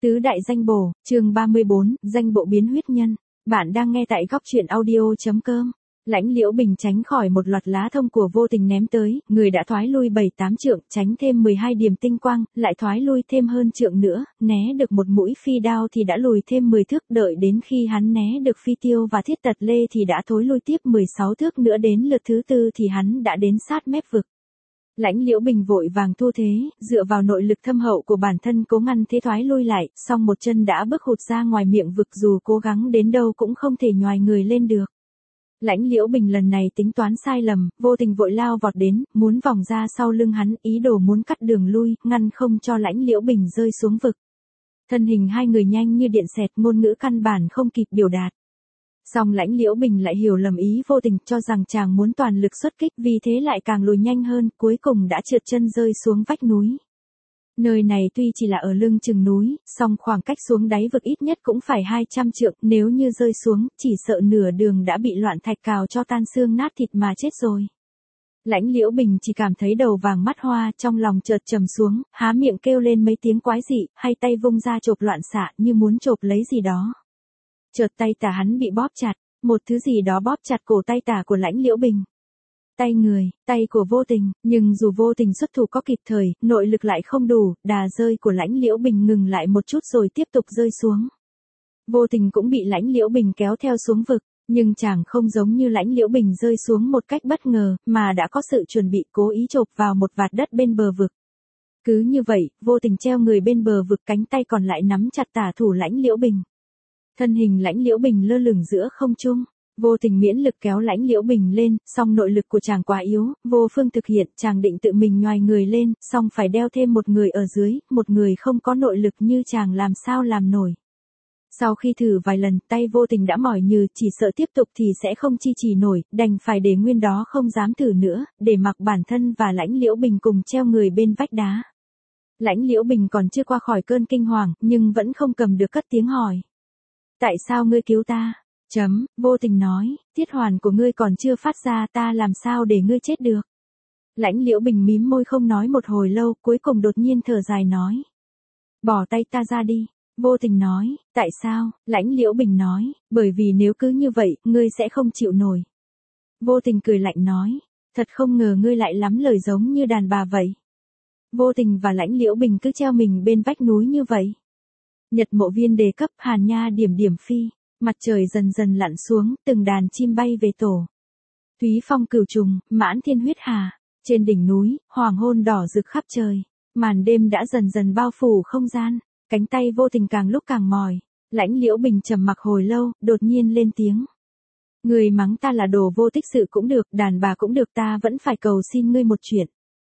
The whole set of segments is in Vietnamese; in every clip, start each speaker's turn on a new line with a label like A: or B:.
A: Tứ đại danh bổ, chương 34, danh bộ biến huyết nhân. Bạn đang nghe tại góc truyện audio.com. Lãnh Liễu Bình tránh khỏi một loạt lá thông của vô tình ném tới, người đã thoái lui 7-8 trượng, tránh thêm 12 điểm tinh quang, lại thoái lui thêm hơn trượng nữa, né được một mũi phi đao thì đã lùi thêm 10 thước, đợi đến khi hắn né được phi tiêu và thiết tật lê thì đã thối lui tiếp 16 thước nữa, đến lượt thứ tư thì hắn đã đến sát mép vực. Lãnh Liễu Bình vội vàng thu thế, dựa vào nội lực thâm hậu của bản thân cố ngăn thế thoái lui lại, song một chân đã bước hụt ra ngoài miệng vực, dù cố gắng đến đâu cũng không thể nhoài người lên được. Lãnh Liễu Bình lần này tính toán sai lầm, vô tình vội lao vọt đến, muốn vòng ra sau lưng hắn, ý đồ muốn cắt đường lui, ngăn không cho Lãnh Liễu Bình rơi xuống vực. Thân hình hai người nhanh như điện xẹt, ngôn ngữ căn bản không kịp biểu đạt. Song Lãnh Liễu Bình lại hiểu lầm ý vô tình, cho rằng chàng muốn toàn lực xuất kích, vì thế lại càng lùi nhanh hơn, cuối cùng đã trượt chân rơi xuống vách núi. Nơi này tuy chỉ là ở lưng chừng núi, song khoảng cách xuống đáy vực ít nhất cũng phải 200 trượng, nếu như rơi xuống, chỉ sợ nửa đường đã bị loạn thạch cào cho tan xương nát thịt mà chết rồi. Lãnh Liễu Bình chỉ cảm thấy đầu vàng mắt hoa, trong lòng chợt trầm xuống, há miệng kêu lên mấy tiếng quái dị, hay tay vung ra chộp loạn xạ như muốn chộp lấy gì đó. Chợt tay tả hắn bị bóp chặt, một thứ gì đó bóp chặt cổ tay tả của Lãnh Liễu Bình. Tay người, tay của vô tình, nhưng dù vô tình xuất thủ có kịp thời, nội lực lại không đủ, đà rơi của Lãnh Liễu Bình ngừng lại một chút rồi tiếp tục rơi xuống. Vô tình cũng bị Lãnh Liễu Bình kéo theo xuống vực, nhưng chàng không giống như Lãnh Liễu Bình rơi xuống một cách bất ngờ, mà đã có sự chuẩn bị, cố ý chộp vào một vạt đất bên bờ vực. Cứ như vậy, vô tình treo người bên bờ vực, cánh tay còn lại nắm chặt tả thủ Lãnh Liễu Bình. Thân hình Lãnh Liễu Bình lơ lửng giữa không trung, vô tình miễn lực kéo Lãnh Liễu Bình lên, song nội lực của chàng quá yếu, vô phương thực hiện, chàng định tự mình nhoài người lên, song phải đeo thêm một người ở dưới, một người không có nội lực như chàng làm sao làm nổi. Sau khi thử vài lần, tay vô tình đã mỏi nhừ, chỉ sợ tiếp tục thì sẽ không chi trì nổi, đành phải để nguyên đó không dám thử nữa, để mặc bản thân và Lãnh Liễu Bình cùng treo người bên vách đá. Lãnh Liễu Bình còn chưa qua khỏi cơn kinh hoàng, nhưng vẫn không cầm được cất tiếng hỏi. Tại sao ngươi cứu ta? Vô tình nói, tiết hoàn của ngươi còn chưa phát ra, ta làm sao để ngươi chết được? Lãnh Liễu Bình mím môi không nói một hồi lâu, cuối cùng đột nhiên thở dài nói. Bỏ tay ta ra đi. Vô tình nói, tại sao? Lãnh Liễu Bình nói, bởi vì nếu cứ như vậy, ngươi sẽ không chịu nổi. Vô tình cười lạnh nói, thật không ngờ ngươi lại lắm lời giống như đàn bà vậy. Vô tình và Lãnh Liễu Bình cứ treo mình bên vách núi như vậy. Nhật Mộ Viên đề cấp, hàn nha điểm điểm phi. Mặt trời dần dần lặn xuống, từng đàn chim bay về tổ. Thúy phong cửu trùng, mãn thiên huyết hà. Trên đỉnh núi, hoàng hôn đỏ rực khắp trời. Màn đêm đã dần dần bao phủ không gian. Cánh tay vô tình càng lúc càng mỏi. Lãnh Liễu Bình trầm mặc hồi lâu, đột nhiên lên tiếng. Người mắng ta là đồ vô tích sự cũng được, đàn bà cũng được, ta vẫn phải cầu xin ngươi một chuyện.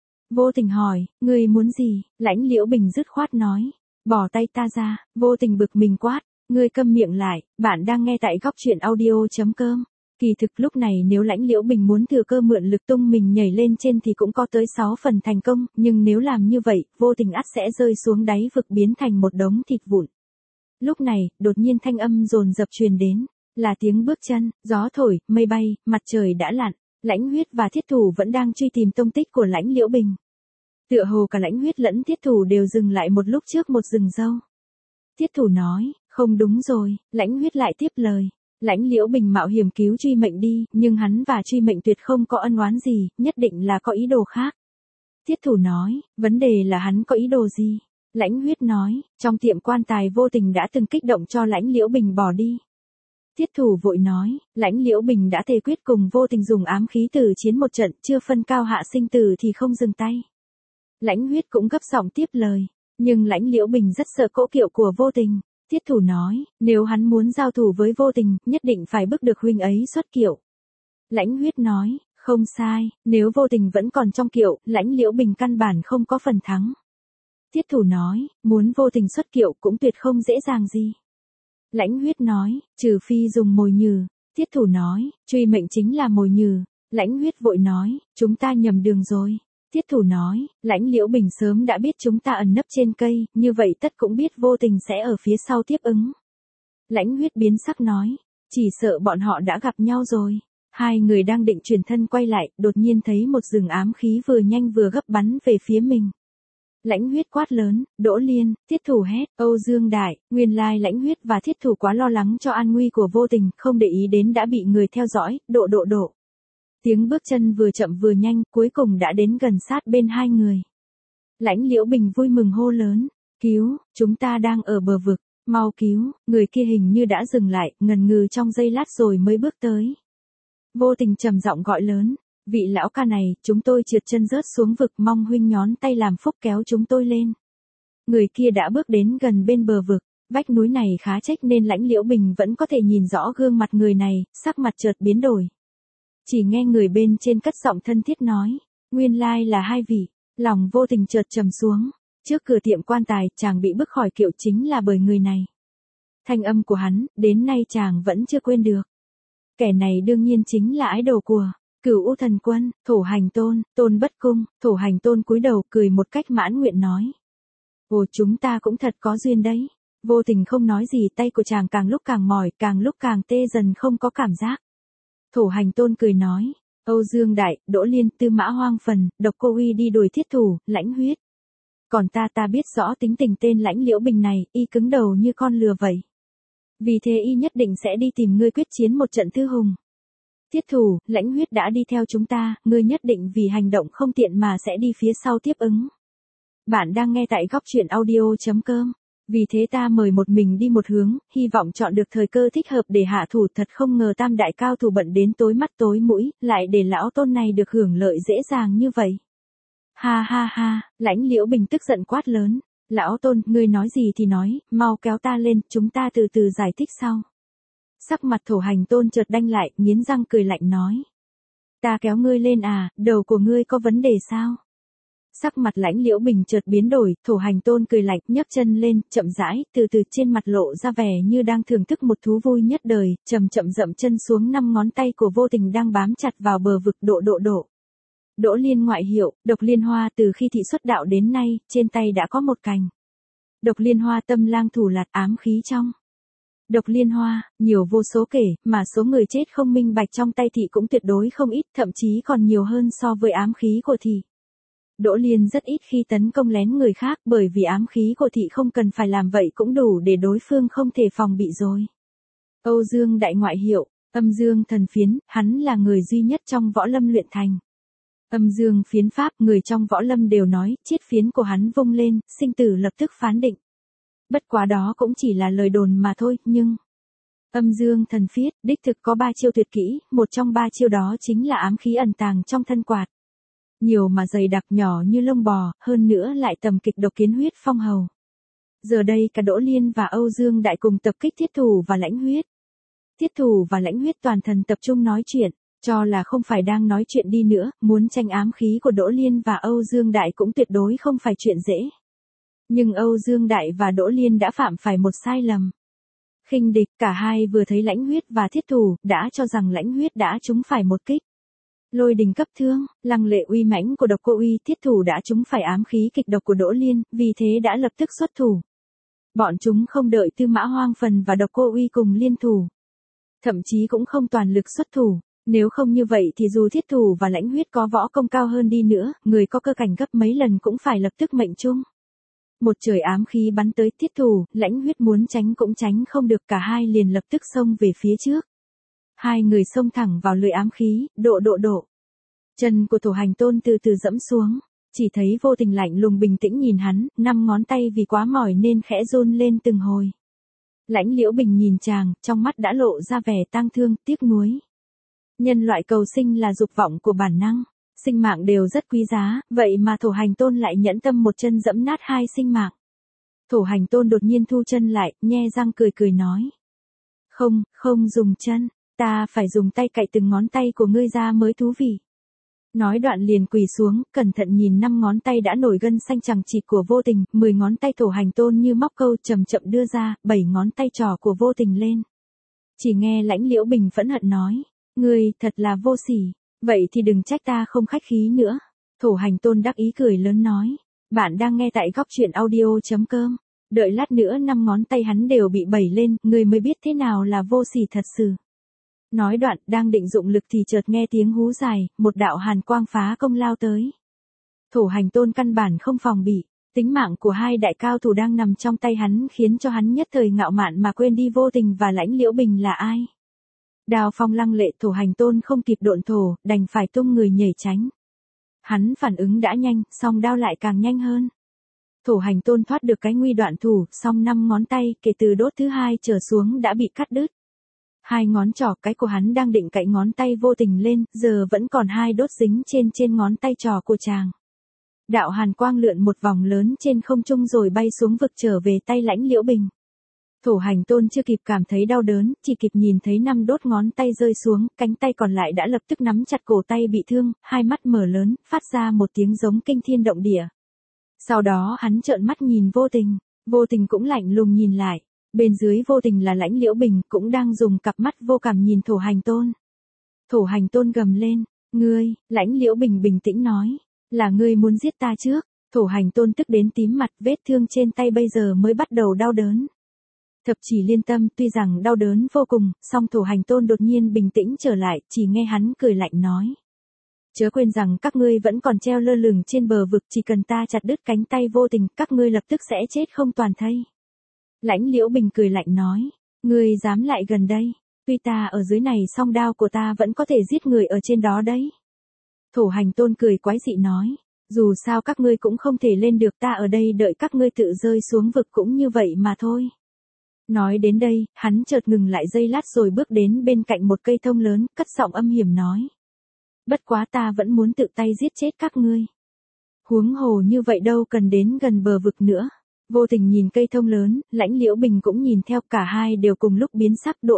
A: Vô tình hỏi, ngươi muốn gì? Lãnh Liễu Bình dứt khoát nói. Bỏ tay ta ra. Vô tình bực mình quát. Ngươi câm miệng lại, bạn đang nghe tại góc truyện audio.com. Kỳ thực lúc này nếu Lãnh Liễu Bình muốn thừa cơ mượn lực tung mình nhảy lên trên thì cũng có tới 6 phần thành công, nhưng nếu làm như vậy, vô tình ắt sẽ rơi xuống đáy vực biến thành một đống thịt vụn. Lúc này, đột nhiên thanh âm dồn dập truyền đến, là tiếng bước chân, gió thổi, mây bay, mặt trời đã lặn, Lãnh Huyết và Thiết Thủ vẫn đang truy tìm tông tích của Lãnh Liễu Bình. Tựa hồ cả Lãnh Huyết lẫn Thiết Thủ đều dừng lại một lúc trước một rừng dâu. Thiết Thủ nói, không đúng rồi, Lãnh Huyết lại tiếp lời. Lãnh Liễu Bình mạo hiểm cứu Truy Mệnh đi, nhưng hắn và Truy Mệnh tuyệt không có ân oán gì, nhất định là có ý đồ khác. Thiết Thủ nói, vấn đề là hắn có ý đồ gì? Lãnh Huyết nói, trong tiệm quan tài vô tình đã từng kích động cho Lãnh Liễu Bình bỏ đi. Thiết Thủ vội nói, Lãnh Liễu Bình đã thề quyết cùng vô tình dùng ám khí tử chiến một trận, chưa phân cao hạ sinh tử thì không dừng tay. Lãnh Huyết cũng gấp giọng tiếp lời, nhưng Lãnh Liễu Bình rất sợ cỗ kiệu của vô tình. Thiết Thủ nói, nếu hắn muốn giao thủ với vô tình, nhất định phải bức được huynh ấy xuất kiệu. Lãnh Huyết nói, không sai, nếu vô tình vẫn còn trong kiệu, Lãnh Liễu Bình căn bản không có phần thắng. Thiết Thủ nói, muốn vô tình xuất kiệu cũng tuyệt không dễ dàng gì. Lãnh Huyết nói, trừ phi dùng mồi nhừ. Thiết Thủ nói, Truy Mệnh chính là mồi nhừ. Lãnh Huyết vội nói, chúng ta nhầm đường rồi. Thiết Thủ nói, Lãnh Liễu Bình sớm đã biết chúng ta ẩn nấp trên cây, như vậy tất cũng biết vô tình sẽ ở phía sau tiếp ứng. Lãnh Huyết biến sắc nói, chỉ sợ bọn họ đã gặp nhau rồi. Hai người đang định chuyển thân quay lại, đột nhiên thấy một rừng ám khí vừa nhanh vừa gấp bắn về phía mình. Lãnh Huyết quát lớn, Đỗ Liên, Thiết Thủ hét, Âu Dương Đại, nguyên lai Lãnh Huyết và Thiết Thủ quá lo lắng cho an nguy của Vô Tình, không để ý đến đã bị người theo dõi, độ. Tiếng bước chân vừa chậm vừa nhanh, cuối cùng đã đến gần sát bên hai người. Lãnh Liễu Bình vui mừng hô lớn, cứu, chúng ta đang ở bờ vực, mau cứu, người kia hình như đã dừng lại, ngần ngừ trong giây lát rồi mới bước tới. Vô Tình trầm giọng gọi lớn, vị lão ca này, chúng tôi trượt chân rớt xuống vực, mong huynh nhón tay làm phúc kéo chúng tôi lên. Người kia đã bước đến gần bên bờ vực, vách núi này khá chếch nên Lãnh Liễu Bình vẫn có thể nhìn rõ gương mặt người này, sắc mặt chợt biến đổi. Chỉ nghe người bên trên cất giọng thân thiết nói, nguyên lai là hai vị, lòng Vô Tình chợt trầm xuống, trước cửa tiệm quan tài, chàng bị bức khỏi kiệu chính là bởi người này. Thanh âm của hắn, đến nay chàng vẫn chưa quên được. Kẻ này đương nhiên chính là ái đồ của Cửu U Thần Quân, Thổ Hành Tôn, Tôn Bất Cung. Thổ Hành Tôn cúi đầu cười một cách mãn nguyện nói. Ồ, chúng ta cũng thật có duyên đấy. Vô Tình không nói gì, tay của chàng càng lúc càng mỏi, càng lúc càng tê dần không có cảm giác. Thổ Hành Tôn cười nói, Âu Dương Đại, Đỗ Liên, Tư Mã Hoang Phần, Độc Cô Uy đi đuổi Thiết Thủ, Lãnh Huyết. Còn ta biết rõ tính tình tên Lãnh Liễu Bình này, y cứng đầu như con lừa vậy. Vì thế y nhất định sẽ đi tìm ngươi quyết chiến một trận thư hùng. Thiết Thủ, Lãnh Huyết đã đi theo chúng ta, ngươi nhất định vì hành động không tiện mà sẽ đi phía sau tiếp ứng. Bạn đang nghe tại góc truyện audio.com. Vì thế ta mời một mình đi một hướng, hy vọng chọn được thời cơ thích hợp để hạ thủ, thật không ngờ tam đại cao thủ bận đến tối mắt tối mũi, lại để lão tôn này được hưởng lợi dễ dàng như vậy. Ha, Lãnh Liễu Bình tức giận quát lớn, lão tôn, ngươi nói gì thì nói, mau kéo ta lên, chúng ta từ từ giải thích sau. Sắc mặt Thổ Hành Tôn chợt đanh lại, nghiến răng cười lạnh nói. Ta kéo ngươi lên à, đầu của ngươi có vấn đề sao? Sắc mặt Lãnh Liễu Bình chợt biến đổi, Thổ Hành Tôn cười lạnh, nhấc chân lên, chậm rãi, từ từ trên mặt lộ ra vẻ như đang thưởng thức một thú vui nhất đời, chậm dậm chân xuống 5 ngón tay của Vô Tình đang bám chặt vào bờ vực, độ. Đỗ Liên ngoại hiệu, Độc Liên Hoa, từ khi thị xuất đạo đến nay, trên tay đã có một cành. Độc Liên Hoa tâm lang thủ lạt, ám khí trong. Độc Liên Hoa, nhiều vô số kể, mà số người chết không minh bạch trong tay thị cũng tuyệt đối không ít, thậm chí còn nhiều hơn so với ám khí của thị. Đỗ Liên rất ít khi tấn công lén người khác, bởi vì ám khí của thị không cần phải làm vậy cũng đủ để đối phương không thể phòng bị rồi. Âu Dương Đại ngoại hiệu, Âm Dương Thần Phiến, hắn là người duy nhất trong võ lâm luyện thành Âm Dương Phiến pháp, người trong võ lâm đều nói, chiết phiến của hắn vung lên, sinh tử lập tức phán định. Bất quá đó cũng chỉ là lời đồn mà thôi, nhưng Âm Dương Thần Phiết, đích thực có 3 chiêu tuyệt kỹ, một trong 3 chiêu đó chính là ám khí ẩn tàng trong thân quạt. Nhiều mà dày đặc, nhỏ như lông bò, hơn nữa lại tầm kịch độc kiến huyết phong hầu. Giờ đây cả Đỗ Liên và Âu Dương Đại cùng tập kích Thiết Thủ và Lãnh Huyết. Thiết Thủ và Lãnh Huyết toàn thân tập trung nói chuyện, cho là không phải đang nói chuyện đi nữa, muốn tranh ám khí của Đỗ Liên và Âu Dương Đại cũng tuyệt đối không phải chuyện dễ. Nhưng Âu Dương Đại và Đỗ Liên đã phạm phải một sai lầm. Khinh địch, cả hai vừa thấy Lãnh Huyết và Thiết Thủ, đã cho rằng Lãnh Huyết đã trúng phải một kích lôi đình cấp thương, lăng lệ uy mãnh của Độc Cô Uy. Thiết Thủ đã trúng phải ám khí kịch độc của Đỗ Liên, vì thế đã lập tức xuất thủ. Bọn chúng không đợi Tư Mã Hoang Phần và Độc Cô Uy cùng liên thủ, thậm chí cũng không toàn lực xuất thủ. Nếu không như vậy thì dù Thiết Thủ và Lãnh Huyết có võ công cao hơn đi nữa, người có cơ cảnh gấp mấy lần cũng phải lập tức mệnh chung. Một trời ám khí bắn tới, Thiết Thủ, Lãnh Huyết muốn tránh cũng tránh không được, cả hai liền lập tức xông về phía trước. Hai người xông thẳng vào lưỡi ám khí, độ. Chân của Thổ Hành Tôn từ từ dẫm xuống, chỉ thấy Vô Tình lạnh lùng bình tĩnh nhìn hắn, 5 ngón tay vì quá mỏi nên khẽ run lên từng hồi. Lãnh Liễu Bình nhìn chàng, trong mắt đã lộ ra vẻ tang thương, tiếc nuối. Nhân loại cầu sinh là dục vọng của bản năng, sinh mạng đều rất quý giá, vậy mà Thổ Hành Tôn lại nhẫn tâm một chân dẫm nát 2 sinh mạng. Thổ Hành Tôn đột nhiên thu chân lại, nhe răng cười nói. Không dùng chân, ta phải dùng tay cạy từng ngón tay của ngươi ra mới thú vị. Nói đoạn liền quỳ xuống, cẩn thận nhìn 5 ngón tay đã nổi gân xanh chằng chịt của Vô Tình, 10 ngón tay Thổ Hành Tôn như móc câu chậm đưa ra, 7 ngón tay trỏ của Vô Tình lên. Chỉ nghe Lãnh Liễu Bình phẫn hận nói, ngươi thật là vô sỉ, vậy thì đừng trách ta không khách khí nữa. Thổ Hành Tôn đắc ý cười lớn nói, bạn đang nghe tại góc truyện audio.com. Đợi lát nữa 5 ngón tay hắn đều bị bẩy lên, ngươi mới biết thế nào là vô sỉ thật sự. Nói đoạn, đang định dụng lực thì chợt nghe tiếng hú dài, một đạo hàn quang phá công lao tới. Thổ Hành Tôn căn bản không phòng bị, Tính mạng của hai đại cao thủ đang nằm trong tay hắn khiến cho hắn nhất thời ngạo mạn mà quên đi Vô Tình và Lãnh Liễu Bình là ai. Đao phong lăng lệ, Thổ Hành Tôn không kịp độn thổ, đành phải tung người nhảy tránh. Hắn phản ứng đã nhanh, song đao lại càng nhanh hơn. Thổ Hành Tôn thoát được cái nguy đoạn thủ, song 5 ngón tay kể từ đốt thứ 2 trở xuống đã bị cắt đứt. 2 ngón trỏ cái của hắn đang định cạy ngón tay Vô Tình lên, giờ vẫn còn 2 đốt dính trên ngón tay trỏ của chàng. Đạo hàn quang lượn một vòng lớn trên không trung rồi bay xuống vực trở về tay Lãnh Liễu Bình. Thổ Hành Tôn chưa kịp cảm thấy đau đớn, chỉ kịp nhìn thấy 5 đốt ngón tay rơi xuống, cánh tay còn lại đã lập tức nắm chặt cổ tay bị thương, hai mắt mở lớn, phát ra một tiếng giống kinh thiên động địa. Sau đó hắn trợn mắt nhìn Vô Tình cũng lạnh lùng nhìn lại. Bên dưới Vô Tình là Lãnh Liễu Bình, cũng đang dùng cặp mắt vô cảm nhìn Thổ Hành Tôn. Thổ Hành Tôn gầm lên, ngươi, Lãnh Liễu Bình bình tĩnh nói, là ngươi muốn giết ta trước. Thổ Hành Tôn tức đến tím mặt, vết thương trên tay bây giờ mới bắt đầu đau đớn. Thập Chỉ Liên Tâm tuy rằng đau đớn vô cùng, song Thổ Hành Tôn đột nhiên bình tĩnh trở lại, chỉ nghe hắn cười lạnh nói. Chớ quên rằng các ngươi vẫn còn treo lơ lửng trên bờ vực, chỉ cần ta chặt đứt cánh tay Vô Tình, các ngươi lập tức sẽ chết không toàn thây. Lãnh Liễu Bình cười lạnh nói, ngươi dám lại gần đây, tuy ta ở dưới này song đao của ta vẫn có thể giết người ở trên đó đấy. Thổ Hành Tôn cười quái dị nói, dù sao các ngươi cũng không thể lên được, ta ở đây đợi các ngươi tự rơi xuống vực cũng như vậy mà thôi. Nói đến đây, hắn chợt ngừng lại giây lát rồi bước đến bên cạnh một cây thông lớn, cất giọng âm hiểm nói. Bất quá ta vẫn muốn tự tay giết chết các ngươi. Huống hồ như vậy đâu cần đến gần bờ vực nữa. Vô Tình nhìn cây thông lớn, Lãnh Liễu Bình cũng nhìn theo, cả hai đều cùng lúc biến sắc. Độ.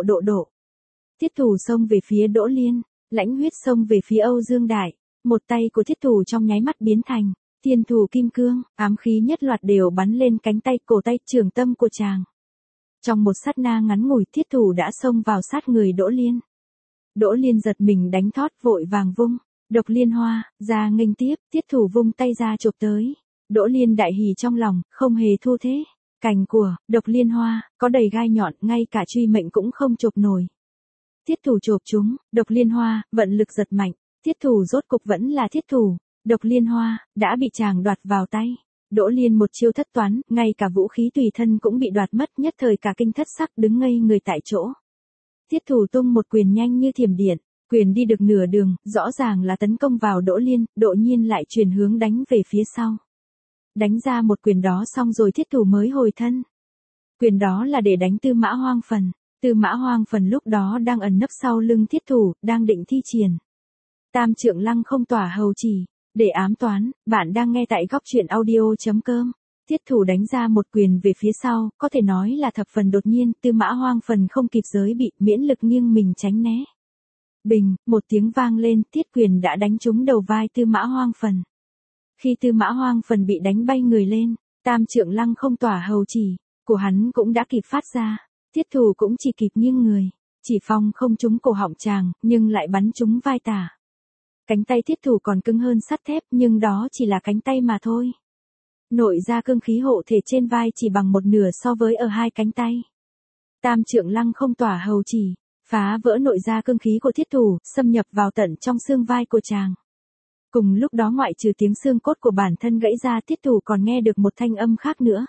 A: Thiết Thủ xông về phía Đỗ Liên, Lãnh Huyết xông về phía Âu Dương Đại. Một tay của Thiết Thủ trong nháy mắt biến thành Thiên Thủ Kim Cương, ám khí nhất loạt đều bắn lên cánh tay, cổ tay, trường tâm của chàng. Trong một sát na ngắn ngủi, Thiết Thủ đã xông vào sát người Đỗ Liên. Đỗ Liên giật mình đánh thót, vội vàng vung Độc Liên Hoa ra nghênh tiếp, Thiết Thủ vung tay ra chộp tới. Đỗ Liên đại hỉ trong lòng, không hề thua thế. Cành của Độc Liên Hoa có đầy gai nhọn, ngay cả truy mệnh cũng không chộp nổi. Thiết Thủ chộp chúng Độc Liên Hoa, vận lực giật mạnh. Thiết Thủ rốt cục vẫn là Thiết Thủ. Độc Liên Hoa đã bị chàng đoạt vào tay. Đỗ Liên một chiêu thất toán, ngay cả vũ khí tùy thân cũng bị đoạt mất, nhất thời cả kinh thất sắc, đứng ngây người tại chỗ. Thiết Thủ tung một quyền nhanh như thiểm điện, quyền đi được nửa đường, rõ ràng là tấn công vào Đỗ Liên, đột nhiên lại chuyển hướng đánh về phía sau. Đánh ra một quyền đó xong rồi Thiết Thủ mới hồi thân. Quyền đó là để đánh Tư Mã Hoang Phần. Tư Mã Hoang Phần lúc đó đang ẩn nấp sau lưng Thiết Thủ, đang định thi triển Tam Trượng Lăng Không Tỏa Hầu Chỉ để ám toán. Bạn đang nghe tại góc truyện audio.com. Thiết Thủ đánh ra một quyền về phía sau, có thể nói là thập phần đột nhiên, Tư Mã Hoang Phần không kịp giới bị, miễn lực nghiêng mình tránh né. Bình, một tiếng vang lên, thiết quyền đã đánh trúng đầu vai Tư Mã Hoang Phần. Khi Tư Mã Hoang Phần bị đánh bay người lên, Tam Trượng Lăng Không Tỏa Hầu Chỉ của hắn cũng đã kịp phát ra. Thiết Thủ cũng chỉ kịp nghiêng người, chỉ phong không trúng cổ họng chàng, nhưng lại bắn trúng vai tả. Cánh tay Thiết Thủ còn cứng hơn sắt thép, nhưng đó chỉ là cánh tay mà thôi. Nội ra cương khí hộ thể trên vai chỉ bằng một nửa so với ở hai cánh tay. Tam Trượng Lăng Không Tỏa Hầu Chỉ phá vỡ nội ra cương khí của Thiết Thủ, xâm nhập vào tận trong xương vai của chàng. Cùng lúc đó ngoại trừ tiếng xương cốt của bản thân gãy ra, Thiết Thủ còn nghe được một thanh âm khác nữa.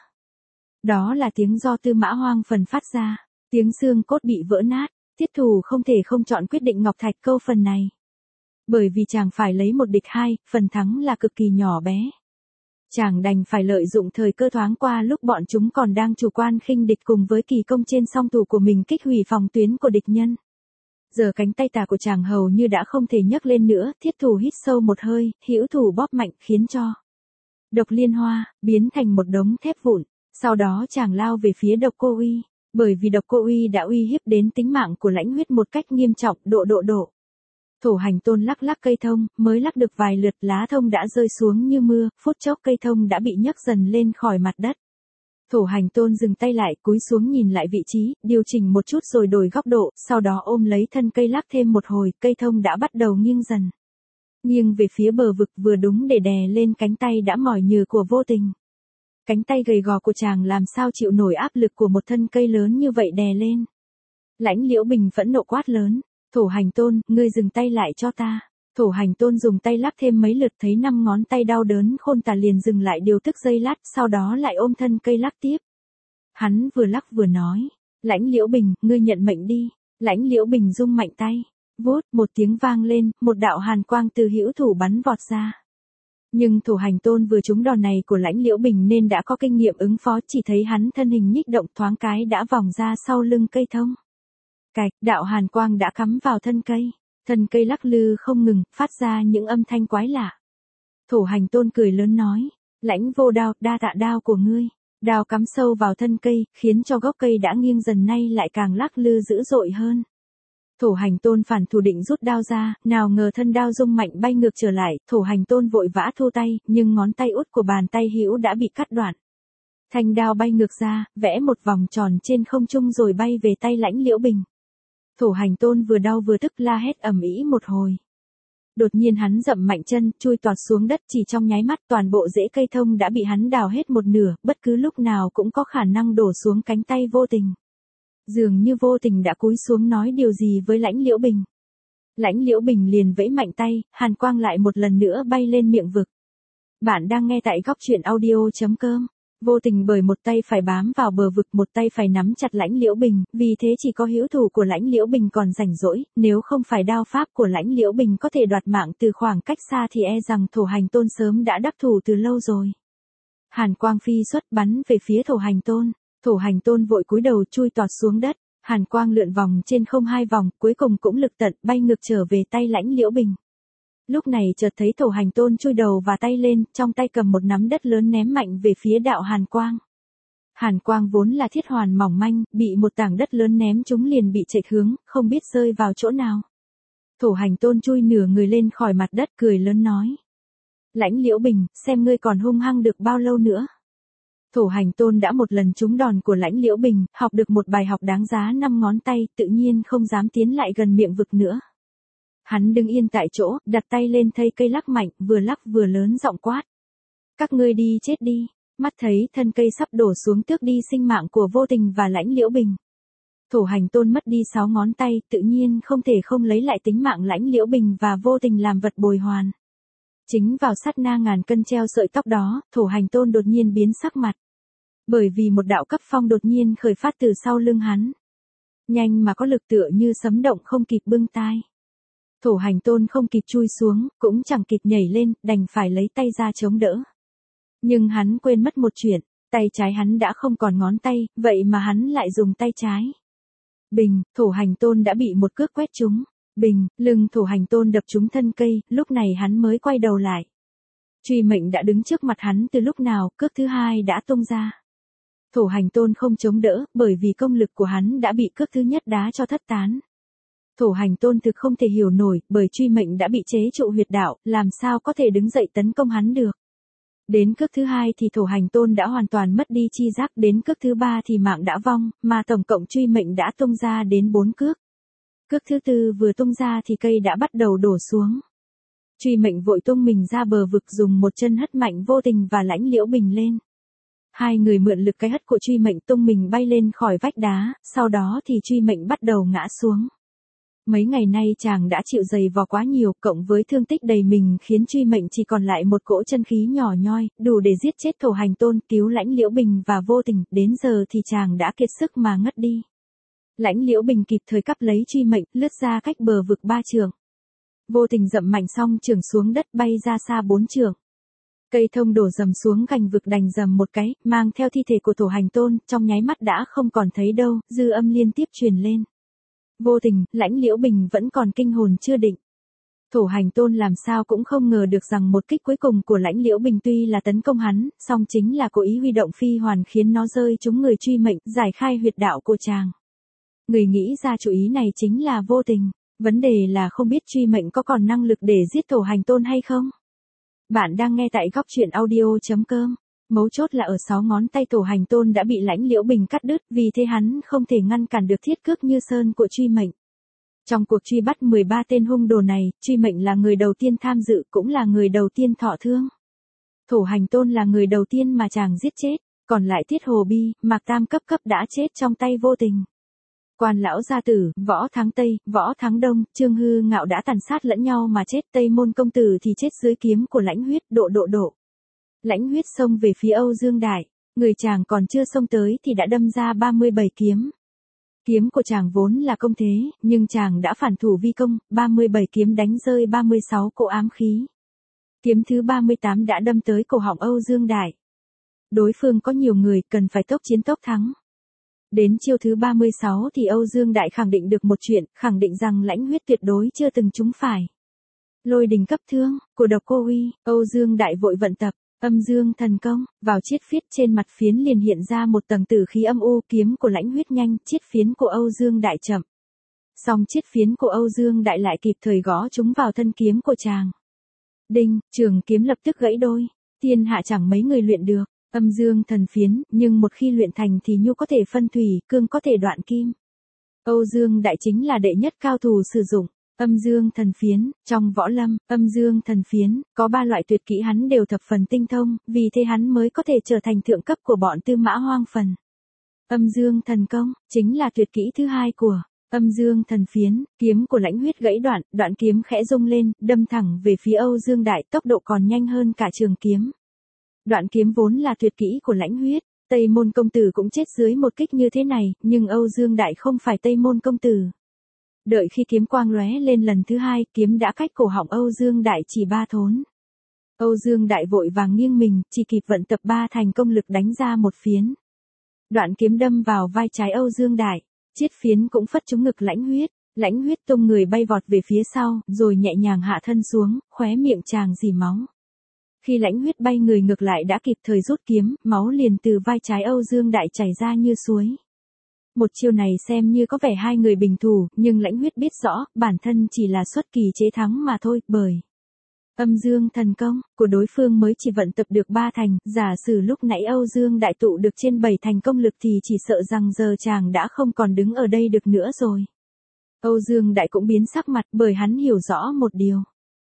A: Đó là tiếng do Tư Mã Hoang Phần phát ra, tiếng xương cốt bị vỡ nát. Thiết Thủ không thể không chọn quyết định Ngọc Thạch Câu phần này. Bởi vì chàng phải lấy một địch hai, phần thắng là cực kỳ nhỏ bé. Chàng đành phải lợi dụng thời cơ thoáng qua lúc bọn chúng còn đang chủ quan khinh địch, cùng với kỳ công trên song thủ của mình kích hủy phòng tuyến của địch nhân. Giờ cánh tay tả của chàng hầu như đã không thể nhấc lên nữa, Thiết Thủ hít sâu một hơi, hữu thủ bóp mạnh khiến cho Độc Liên Hoa biến thành một đống thép vụn. Sau đó chàng lao về phía Độc Cô Uy, bởi vì Độc Cô Uy đã uy hiếp đến tính mạng của Lãnh Huyết một cách nghiêm trọng. Độ. Thổ Hành Tôn lắc cây thông, mới lắc được vài lượt, lá thông đã rơi xuống như mưa, phút chốc cây thông đã bị nhấc dần lên khỏi mặt đất. Thổ Hành Tôn dừng tay lại, cúi xuống nhìn lại vị trí, điều chỉnh một chút rồi đổi góc độ, sau đó ôm lấy thân cây lắc thêm một hồi, cây thông đã bắt đầu nghiêng dần. Nghiêng về phía bờ vực, vừa đúng để đè lên cánh tay đã mỏi nhừ của Vô Tình. Cánh tay gầy gò của chàng làm sao chịu nổi áp lực của một thân cây lớn như vậy đè lên. Lãnh Liễu Bình phẫn nộ quát lớn. Thổ Hành Tôn, ngươi dừng tay lại cho ta. Thổ Hành Tôn dùng tay lắc thêm mấy lượt thấy 5 ngón tay đau đớn khôn tả liền dừng lại điều tức giây lát, sau đó lại ôm thân cây lắc tiếp. Hắn vừa lắc vừa nói, Lãnh Liễu Bình, ngươi nhận mệnh đi. Lãnh Liễu Bình rung mạnh tay, vút, một tiếng vang lên, một đạo hàn quang từ hữu thủ bắn vọt ra. Nhưng Thổ Hành Tôn vừa trúng đòn này của Lãnh Liễu Bình nên đã có kinh nghiệm ứng phó, chỉ thấy hắn thân hình nhích động thoáng cái đã vòng ra sau lưng cây thông. Cạch, đạo hàn quang đã cắm vào thân cây lắc lư không ngừng, phát ra những âm thanh quái lạ. Thổ Hành Tôn cười lớn nói, Lãnh vô đao, đa tạ đao của ngươi. Đao cắm sâu vào thân cây, khiến cho gốc cây đã nghiêng dần nay lại càng lắc lư dữ dội hơn. Thổ Hành Tôn phản thủ định rút đao ra, nào ngờ thân đao rung mạnh bay ngược trở lại, Thổ Hành Tôn vội vã thu tay, nhưng ngón tay út của bàn tay hữu đã bị cắt đoạn. Thanh đao bay ngược ra, vẽ một vòng tròn trên không trung rồi bay về tay Lãnh Liễu Bình. Thổ Hành Tôn vừa đau vừa tức la hét ầm ĩ một hồi. Đột nhiên hắn dậm mạnh chân, chui toạt xuống đất, chỉ trong nháy mắt toàn bộ rễ cây thông đã bị hắn đào hết một nửa, bất cứ lúc nào cũng có khả năng đổ xuống cánh tay Vô Tình. Dường như Vô Tình đã cúi xuống nói điều gì với Lãnh Liễu Bình. Lãnh Liễu Bình liền vẫy mạnh tay, hàn quang lại một lần nữa bay lên miệng vực. Bạn đang nghe tại góc truyện audio.com. Vô Tình bởi một tay phải bám vào bờ vực, một tay phải nắm chặt Lãnh Liễu Bình, vì thế chỉ có hữu thủ của Lãnh Liễu Bình còn rảnh rỗi, nếu không phải đao pháp của Lãnh Liễu Bình có thể đoạt mạng từ khoảng cách xa thì e rằng Thổ Hành Tôn sớm đã đắc thủ từ lâu rồi. Hàn quang phi xuất bắn về phía Thổ Hành Tôn. Thổ Hành Tôn vội cúi đầu chui toạt xuống đất, hàn quang lượn vòng trên không 2 vòng, cuối cùng cũng lực tận bay ngược trở về tay Lãnh Liễu Bình. Lúc này chợt thấy Thổ Hành Tôn chui đầu và tay lên, trong tay cầm một nắm đất lớn ném mạnh về phía đạo hàn quang. Hàn quang vốn là thiết hoàn mỏng manh, bị một tảng đất lớn ném chúng liền bị chệch hướng, không biết rơi vào chỗ nào. Thổ Hành Tôn chui nửa người lên khỏi mặt đất cười lớn nói. Lãnh Liễu Bình, xem ngươi còn hung hăng được bao lâu nữa. Thổ Hành Tôn đã một lần trúng đòn của Lãnh Liễu Bình, học được một bài học đáng giá 5 ngón tay, tự nhiên không dám tiến lại gần miệng vực nữa. Hắn đứng yên tại chỗ, đặt tay lên thây cây lắc mạnh, vừa lắc vừa lớn giọng quát. Các ngươi đi chết đi, mắt thấy thân cây sắp đổ xuống tước đi sinh mạng của Vô Tình và Lãnh Liễu Bình. Thổ Hành Tôn mất đi 6 ngón tay, tự nhiên không thể không lấy lại tính mạng Lãnh Liễu Bình và Vô Tình làm vật bồi hoàn. Chính vào sát na ngàn cân treo sợi tóc đó, Thổ Hành Tôn đột nhiên biến sắc mặt. Bởi vì một đạo cấp phong đột nhiên khởi phát từ sau lưng hắn. Nhanh mà có lực tựa như sấm động không kịp bưng tai. Thổ Hành Tôn không kịp chui xuống, cũng chẳng kịp nhảy lên, đành phải lấy tay ra chống đỡ. Nhưng hắn quên mất một chuyện, tay trái hắn đã không còn ngón tay, vậy mà hắn lại dùng tay trái. Bình, Thổ Hành Tôn đã bị một cước quét trúng. Bình, lưng Thổ Hành Tôn đập trúng thân cây, lúc này hắn mới quay đầu lại. Truy mệnh đã đứng trước mặt hắn từ lúc nào, cước thứ hai đã tung ra. Thổ Hành Tôn không chống đỡ, bởi vì công lực của hắn đã bị cước thứ nhất đá cho thất tán. Thổ Hành Tôn thực không thể hiểu nổi, bởi truy mệnh đã bị chế trụ huyệt đạo, làm sao có thể đứng dậy tấn công hắn được. Đến cước thứ hai thì Thổ Hành Tôn đã hoàn toàn mất đi chi giác, đến cước thứ ba thì mạng đã vong, mà tổng cộng truy mệnh đã tung ra đến 4 cước. Cước thứ tư vừa tung ra thì cây đã bắt đầu đổ xuống. Truy mệnh vội tung mình ra bờ vực, dùng một chân hất mạnh Vô Tình và Lãnh Liễu Bình lên. Hai người mượn lực cái hất của truy mệnh tung mình bay lên khỏi vách đá, sau đó thì truy mệnh bắt đầu ngã xuống. Mấy ngày nay chàng đã chịu dày vò quá nhiều, cộng với thương tích đầy mình khiến truy mệnh chỉ còn lại một cỗ chân khí nhỏ nhoi, đủ để giết chết Thổ Hành Tôn, cứu Lãnh Liễu Bình và Vô Tình, đến giờ thì chàng đã kiệt sức mà ngất đi. Lãnh Liễu Bình kịp thời cắp lấy truy mệnh, lướt ra cách bờ vực 3 trượng. Vô Tình dậm mạnh xong chưởng xuống đất bay ra xa 4 trượng. Cây thông đổ dầm xuống cành vực đành dầm một cái, mang theo thi thể của Thổ Hành Tôn, trong nháy mắt đã không còn thấy đâu, dư âm liên tiếp truyền lên. Vô Tình, Lãnh Liễu Bình vẫn còn kinh hồn chưa định. Thổ Hành Tôn làm sao cũng không ngờ được rằng một kích cuối cùng của Lãnh Liễu Bình tuy là tấn công hắn, song chính là cố ý huy động phi hoàn khiến nó rơi trúng người truy mệnh, giải khai huyệt đạo của chàng. Người nghĩ ra chủ ý này chính là Vô Tình, vấn đề là không biết truy mệnh có còn năng lực để giết Thổ Hành Tôn hay không. Bạn đang nghe tại góc truyện audio.com. Mấu chốt là ở 6 ngón tay Thổ Hành Tôn đã bị Lãnh Liễu Bình cắt đứt, vì thế hắn không thể ngăn cản được thiết cước như sơn của truy mệnh. Trong cuộc truy bắt 13 tên hung đồ này, truy mệnh là người đầu tiên tham dự, cũng là người đầu tiên thọ thương. Thổ Hành Tôn là người đầu tiên mà chàng giết chết, còn lại Tiết Hồ Bi, Mạc Tam cấp đã chết trong tay Vô Tình. Quan lão gia tử, Võ Thắng Tây, Võ Thắng Đông, Trương Hư Ngạo đã tàn sát lẫn nhau mà chết, Tây Môn công tử thì chết dưới kiếm của Lãnh Huyết, độ. Lãnh Huyết xông về phía Âu Dương Đại, người chàng còn chưa xông tới thì đã đâm ra 37 kiếm. Kiếm của chàng vốn là công thế, nhưng chàng đã phản thủ vi công, 37 kiếm đánh rơi 36 cỗ ám khí. Kiếm thứ 38 đã đâm tới cổ họng Âu Dương Đại. Đối phương có nhiều người, cần phải tốc chiến tốc thắng. Đến chiêu thứ 36 thì Âu Dương Đại khẳng định được một chuyện, khẳng định rằng Lãnh Huyết tuyệt đối chưa từng trúng phải lôi đình cấp thương của độc cô uy. Âu Dương Đại vội vận tập Âm Dương thần công, vào chiết phiết trên mặt phiến liền hiện ra một tầng tử khí âm u. Kiếm của Lãnh Huyết nhanh, chiết phiến của Âu Dương Đại chậm. Song chiết phiến của Âu Dương Đại lại kịp thời gõ trúng vào thân kiếm của chàng. Đinh, trường kiếm lập tức gãy đôi. Thiên hạ chẳng mấy người luyện được Âm Dương thần phiến, nhưng một khi luyện thành thì nhu có thể phân thủy, cương có thể đoạn kim. Âu Dương Đại chính là đệ nhất cao thủ sử dụng Âm Dương thần phiến. Trong võ lâm, Âm Dương thần phiến có 3 loại tuyệt kỹ hắn đều thập phần tinh thông, vì thế hắn mới có thể trở thành thượng cấp của bọn Tư Mã Hoang phần. Âm Dương thần công chính là tuyệt kỹ thứ hai của Âm Dương thần phiến. Kiếm của Lãnh Huyết gãy đoạn kiếm khẽ rung lên, đâm thẳng về phía Âu Dương Đại, tốc độ còn nhanh hơn cả trường kiếm. Đoạn kiếm vốn là tuyệt kỹ của Lãnh Huyết, Tây Môn công tử cũng chết dưới một kích như thế này, nhưng Âu Dương Đại không phải Tây Môn công tử. Đợi khi kiếm quang lóe lên lần thứ hai, kiếm đã cách cổ họng Âu Dương Đại chỉ 3 thốn. Âu Dương Đại vội vàng nghiêng mình, chỉ kịp vận tập 3 thành công lực đánh ra một phiến. Đoạn kiếm đâm vào vai trái Âu Dương Đại, chiết phiến cũng phất trúng ngực Lãnh Huyết. Lãnh Huyết tung người bay vọt về phía sau, rồi nhẹ nhàng hạ thân xuống, khóe miệng chàng rỉ máu. Khi Lãnh Huyết bay người ngược lại đã kịp thời rút kiếm, máu liền từ vai trái Âu Dương Đại chảy ra như suối. Một chiêu này xem như có vẻ hai người bình thủ, nhưng Lãnh Huyết biết rõ, bản thân chỉ là xuất kỳ chế thắng mà thôi, bởi Âm Dương thần công của đối phương mới chỉ vận tập được 3 thành, giả sử lúc nãy Âu Dương Đại tụ được trên 7 thành công lực thì chỉ sợ rằng giờ chàng đã không còn đứng ở đây được nữa rồi. Âu Dương Đại cũng biến sắc mặt, bởi hắn hiểu rõ một điều.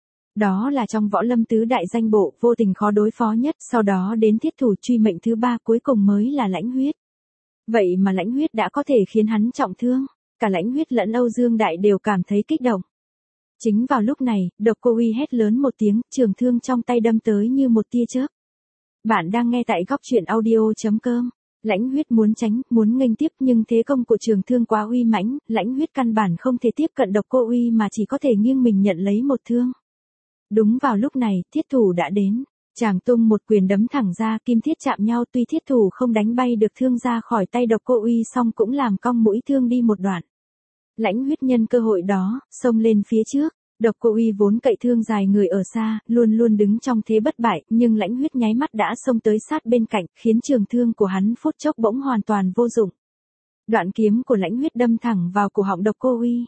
A: Đó là trong võ lâm tứ đại danh bộ, Vô Tình khó đối phó nhất, sau đó đến thiết thủ truy mệnh thứ 3, cuối cùng mới là Lãnh Huyết. Vậy mà Lãnh Huyết đã có thể khiến hắn trọng thương, cả Lãnh Huyết lẫn Âu Dương Đại đều cảm thấy kích động. Chính vào lúc này, độc cô uy hét lớn một tiếng, trường thương trong tay đâm tới như một tia chớp. Bạn đang nghe tại góc truyện audio.com. Lãnh Huyết muốn tránh, muốn nghênh tiếp, nhưng thế công của trường thương quá uy mãnh, Lãnh Huyết căn bản không thể tiếp cận độc cô uy mà chỉ có thể nghiêng mình nhận lấy một thương. Đúng vào lúc này, thiết thủ đã đến. Chàng tung một quyền đấm thẳng ra, kim thiết chạm nhau, tuy thiết thủ không đánh bay được thương ra khỏi tay độc cô uy, song cũng làm cong mũi thương đi một đoạn. Lãnh Huyết nhân cơ hội đó, xông lên phía trước. Độc cô uy vốn cậy thương dài người ở xa, luôn luôn đứng trong thế bất bại, nhưng Lãnh Huyết nháy mắt đã xông tới sát bên cạnh, khiến trường thương của hắn phút chốc bỗng hoàn toàn vô dụng. Đoạn kiếm của Lãnh Huyết đâm thẳng vào cổ họng độc cô uy.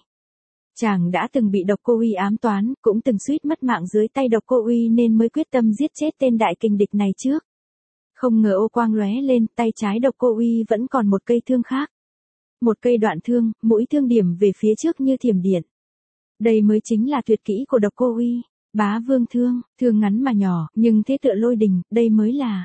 A: Chàng đã từng bị độc cô uy ám toán, cũng từng suýt mất mạng dưới tay độc cô uy nên mới quyết tâm giết chết tên đại kình địch này trước. Không ngờ ô quang lóe lên, tay trái độc cô uy vẫn còn một cây thương khác. Một cây đoạn thương, mũi thương điểm về phía trước như thiểm điện. Đây mới chính là tuyệt kỹ của độc cô uy. Bá vương thương, thương ngắn mà nhỏ, nhưng thế tựa lôi đình, đây mới là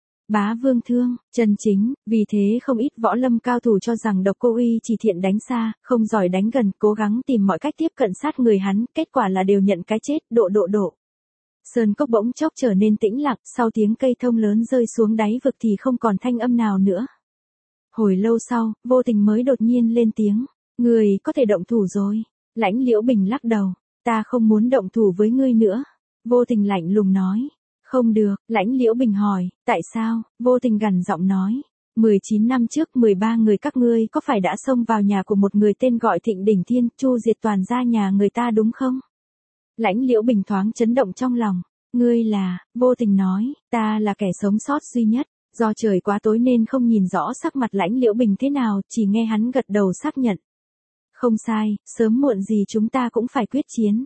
A: Bá vương thương, chân chính. Vì thế không ít võ lâm cao thủ cho rằng độc cô uy chỉ thiện đánh xa, không giỏi đánh gần, cố gắng tìm mọi cách tiếp cận sát người hắn, kết quả là đều nhận cái chết, độ. Sơn cốc bỗng chốc trở nên tĩnh lặng, sau tiếng cây thông lớn rơi xuống đáy vực thì không còn thanh âm nào nữa. Hồi lâu sau, Vô Tình mới đột nhiên lên tiếng, người có thể động thủ rồi. Lãnh Liễu Bình lắc đầu, ta không muốn động thủ với ngươi nữa. Vô Tình lạnh lùng nói, không được. Lãnh Liễu Bình hỏi, tại sao? Vô Tình gằn giọng nói, 19 năm trước 13 người các ngươi có phải đã xông vào nhà của một người tên gọi Thịnh Đỉnh Thiên, chu diệt toàn gia nhà người ta đúng không? Lãnh Liễu Bình thoáng chấn động trong lòng, ngươi là? Vô Tình nói, ta là kẻ sống sót duy nhất. Do trời quá tối nên không nhìn rõ sắc mặt Lãnh Liễu Bình thế nào, chỉ nghe hắn gật đầu xác nhận. Không sai, sớm muộn gì chúng ta cũng phải quyết chiến.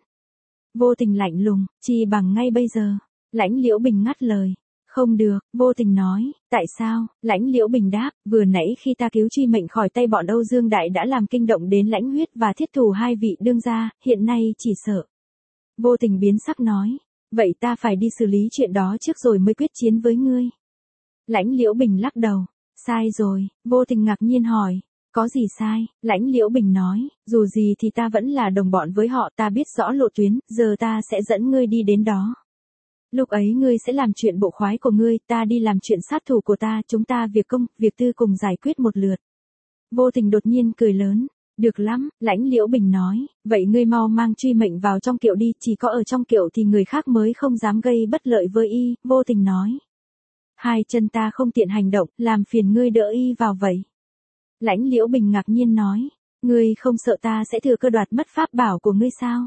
A: Vô Tình lạnh lùng, chi bằng ngay bây giờ. Lãnh Liễu Bình ngắt lời. Không được, Vô Tình nói, tại sao? Lãnh Liễu Bình đáp, vừa nãy khi ta cứu truy mệnh khỏi tay bọn Âu Dương Đại đã làm kinh động đến Lãnh Huyết và thiết thủ hai vị đương gia, hiện nay chỉ sợ. Vô Tình biến sắc nói, vậy ta phải đi xử lý chuyện đó trước rồi mới quyết chiến với ngươi. Lãnh Liễu Bình lắc đầu, sai rồi. Vô Tình ngạc nhiên hỏi, Có gì sai, Lãnh Liễu Bình nói, dù gì thì ta vẫn là đồng bọn với họ, ta biết rõ lộ tuyến, giờ ta sẽ dẫn ngươi đi đến đó. Lúc ấy ngươi sẽ làm chuyện bộ khoái của ngươi, ta đi làm chuyện sát thủ của ta, chúng ta việc công, việc tư cùng giải quyết một lượt. Vô Tình đột nhiên cười lớn. Được lắm, Lãnh Liễu Bình nói, vậy ngươi mau mang Truy Mệnh vào trong kiệu đi, chỉ có ở trong kiệu thì người khác mới không dám gây bất lợi với y, Vô Tình nói. Hai chân ta không tiện hành động, làm phiền ngươi đỡ y vào vậy. Lãnh Liễu Bình ngạc nhiên nói, ngươi không sợ ta sẽ thừa cơ đoạt mất pháp bảo của ngươi sao?